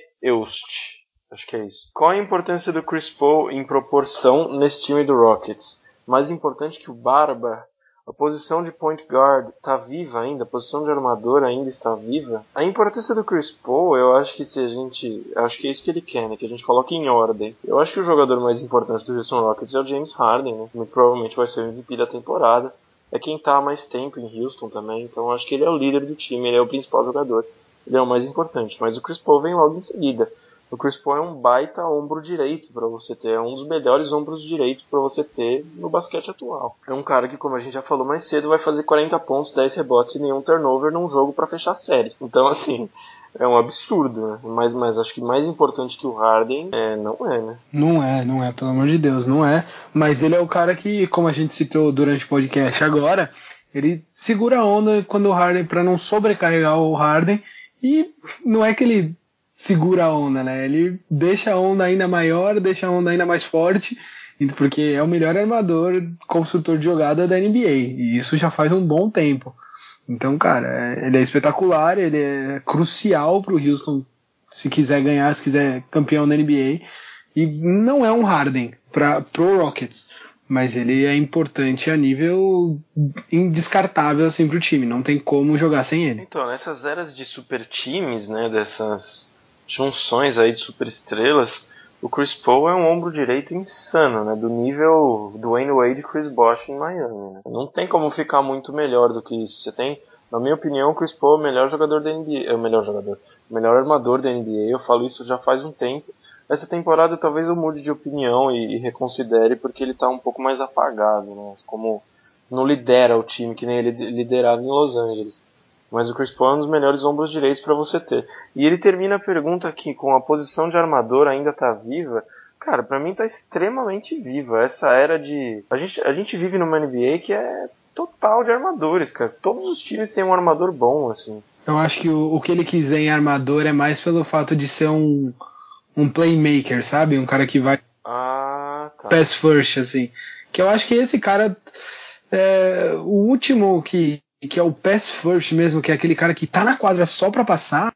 teust. Acho que é isso. Qual a importância do Chris Paul em proporção nesse time do Rockets? Mais importante que o Barba? A posição de point guard está viva ainda? A posição de armador ainda está viva? A importância do Chris Paul, eu acho que se a gente... Acho que é isso que ele quer, né? Que a gente coloque em ordem. Eu acho que o jogador mais importante do Houston Rockets é o James Harden, né? Que provavelmente vai ser o M V P da temporada. É quem está há mais tempo em Houston também. Então eu acho que ele é o líder do time, ele é o principal jogador. Ele é o mais importante. Mas o Chris Paul vem logo em seguida. O Chris Paul é um baita ombro direito para você ter, é um dos melhores ombros direitos para você ter no basquete atual. É um cara que, como a gente já falou mais cedo, vai fazer quarenta pontos, dez rebotes e nenhum turnover num jogo para fechar a série. Então, assim, é um absurdo, né? Mas, mas acho que mais importante que o Harden é, não é, né? Não é, não é, pelo amor de Deus, não é. Mas ele é o cara que, como a gente citou durante o podcast agora, ele segura a onda quando o Harden, para não sobrecarregar o Harden, e não é que ele segura a onda, né? Ele deixa a onda ainda maior, deixa a onda ainda mais forte, porque é o melhor armador, construtor de jogada da N B A, e isso já faz um bom tempo. Então, cara, ele é espetacular, ele é crucial pro Houston se quiser ganhar, se quiser campeão da N B A, E não é um Harden para pro Rockets, mas ele é importante a nível indescartável assim pro time, não tem como jogar sem ele. Então, nessas eras de super times, né, dessas junções aí de super estrelas, o Chris Paul é um ombro direito insano, né, do nível do Dwayne Wade e Chris Bosh em Miami, né? Não tem como ficar muito melhor do que isso. Você tem, na minha opinião, o Chris Paul é o melhor jogador da N B A, é o melhor jogador, o melhor armador da N B A. Eu falo isso já faz um tempo. Essa temporada talvez eu mude de opinião e, e reconsidere, porque ele tá um pouco mais apagado, né? Como não lidera o time que nem ele liderava em Los Angeles. Mas o Chris Paul é um dos melhores ombros direitos para você ter. E ele termina a pergunta aqui com a posição de armador ainda tá viva. Cara, pra mim tá extremamente viva. Essa era de... A gente, a gente vive numa N B A que é total de armadores, cara. Todos os times têm um armador bom, assim. Eu acho que o, o que ele quiser em armador é mais pelo fato de ser um... um playmaker, sabe? Um cara que vai ah, tá. pass first, assim. Que eu acho que esse cara é, o último que, que é o pass first mesmo, que é aquele cara que tá na quadra só pra passar,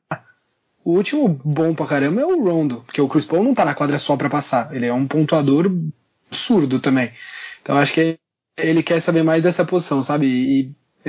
o último bom pra caramba é o Rondo, porque o Chris Paul não tá na quadra só pra passar, ele é um pontuador absurdo também. Então eu acho que ele quer saber mais dessa posição, sabe? E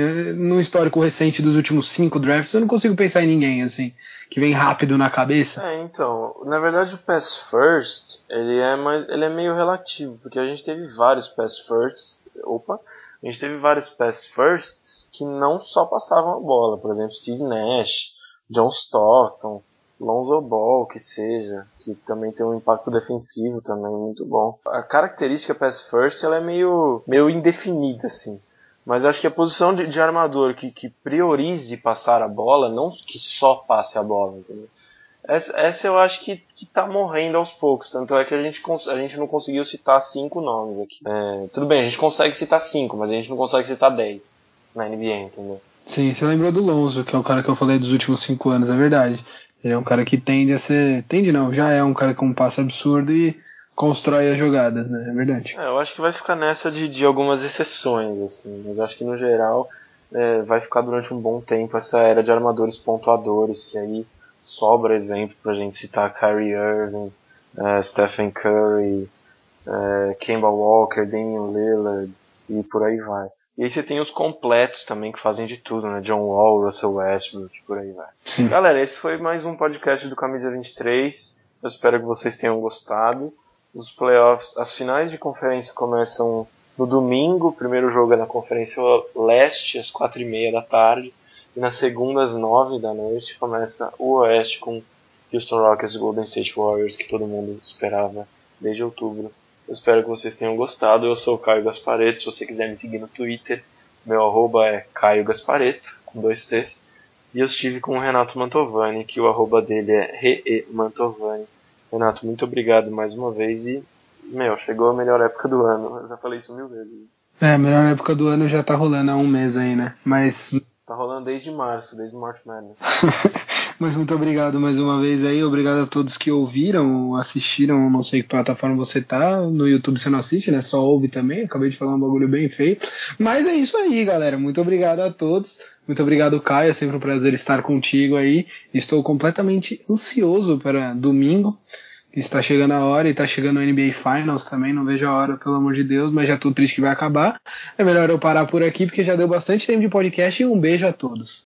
no histórico recente dos últimos cinco drafts, eu não consigo pensar em ninguém, assim, que vem rápido na cabeça. É, então, na verdade o pass first, ele é mais, ele é meio relativo, porque a gente teve vários pass firsts, opa, a gente teve vários pass firsts que não só passavam a bola, por exemplo, Steve Nash, John Stockton, Lonzo Ball, que seja, que também tem um impacto defensivo também muito bom. A característica pass first, ela é meio, meio indefinida, assim. Mas eu acho que a posição de, de armador que, que priorize passar a bola, não que só passe a bola, entendeu? Essa, essa eu acho que, que tá morrendo aos poucos. Tanto é que a gente, a gente não conseguiu citar cinco nomes aqui. É, tudo bem, a gente consegue citar cinco, mas a gente não consegue citar dez na N B A, entendeu? Sim, você lembrou do Lonzo, que é o cara que eu falei dos últimos cinco anos, é verdade. Ele é um cara que tende a ser... Tende não, já é um cara com um passe absurdo e constrói as jogadas, né? É verdade. É, eu acho que vai ficar nessa de, de algumas exceções, assim, mas eu acho que no geral é, vai ficar durante um bom tempo essa era de armadores pontuadores, que aí sobra exemplo pra gente citar Kyrie Irving, é, Stephen Curry, é, Kemba Walker, Damian Lillard e por aí vai. E aí você tem os completos também que fazem de tudo, né? John Wall, Russell Westbrook, por aí vai. Sim. Galera, esse foi mais um podcast do Camisa vinte e três. Eu espero que vocês tenham gostado. Os playoffs, as finais de conferência começam no domingo. O primeiro jogo é na Conferência Leste, às quatro e meia da tarde. E na segunda, às nove da noite, começa o Oeste com Houston Rockets e Golden State Warriors, que todo mundo esperava desde outubro. Eu espero que vocês tenham gostado. Eu sou o Caio Gaspareto. Se você quiser me seguir no Twitter, meu arroba é Caio Gaspareto, com dois T's. E eu estive com o Renato Mantovani, que o arroba dele é Re Mantovani. Renato, muito obrigado mais uma vez e, meu, chegou a melhor época do ano. Eu já falei isso mil vezes. É, a melhor época do ano já tá rolando há um mês aí, né? Mas... Tá rolando desde março, desde March Madness. Mas muito obrigado mais uma vez aí, obrigado a todos que ouviram, assistiram, não sei que plataforma você tá, no YouTube você não assiste, né, só ouve também, acabei de falar um bagulho bem feio, mas é isso aí, galera, muito obrigado a todos, muito obrigado, Caio, é sempre um prazer estar contigo aí, estou completamente ansioso para domingo, está chegando a hora e está chegando o N B A Finals também, não vejo a hora, pelo amor de Deus, mas já tô triste que vai acabar, é melhor eu parar por aqui porque já deu bastante tempo de podcast e um beijo a todos.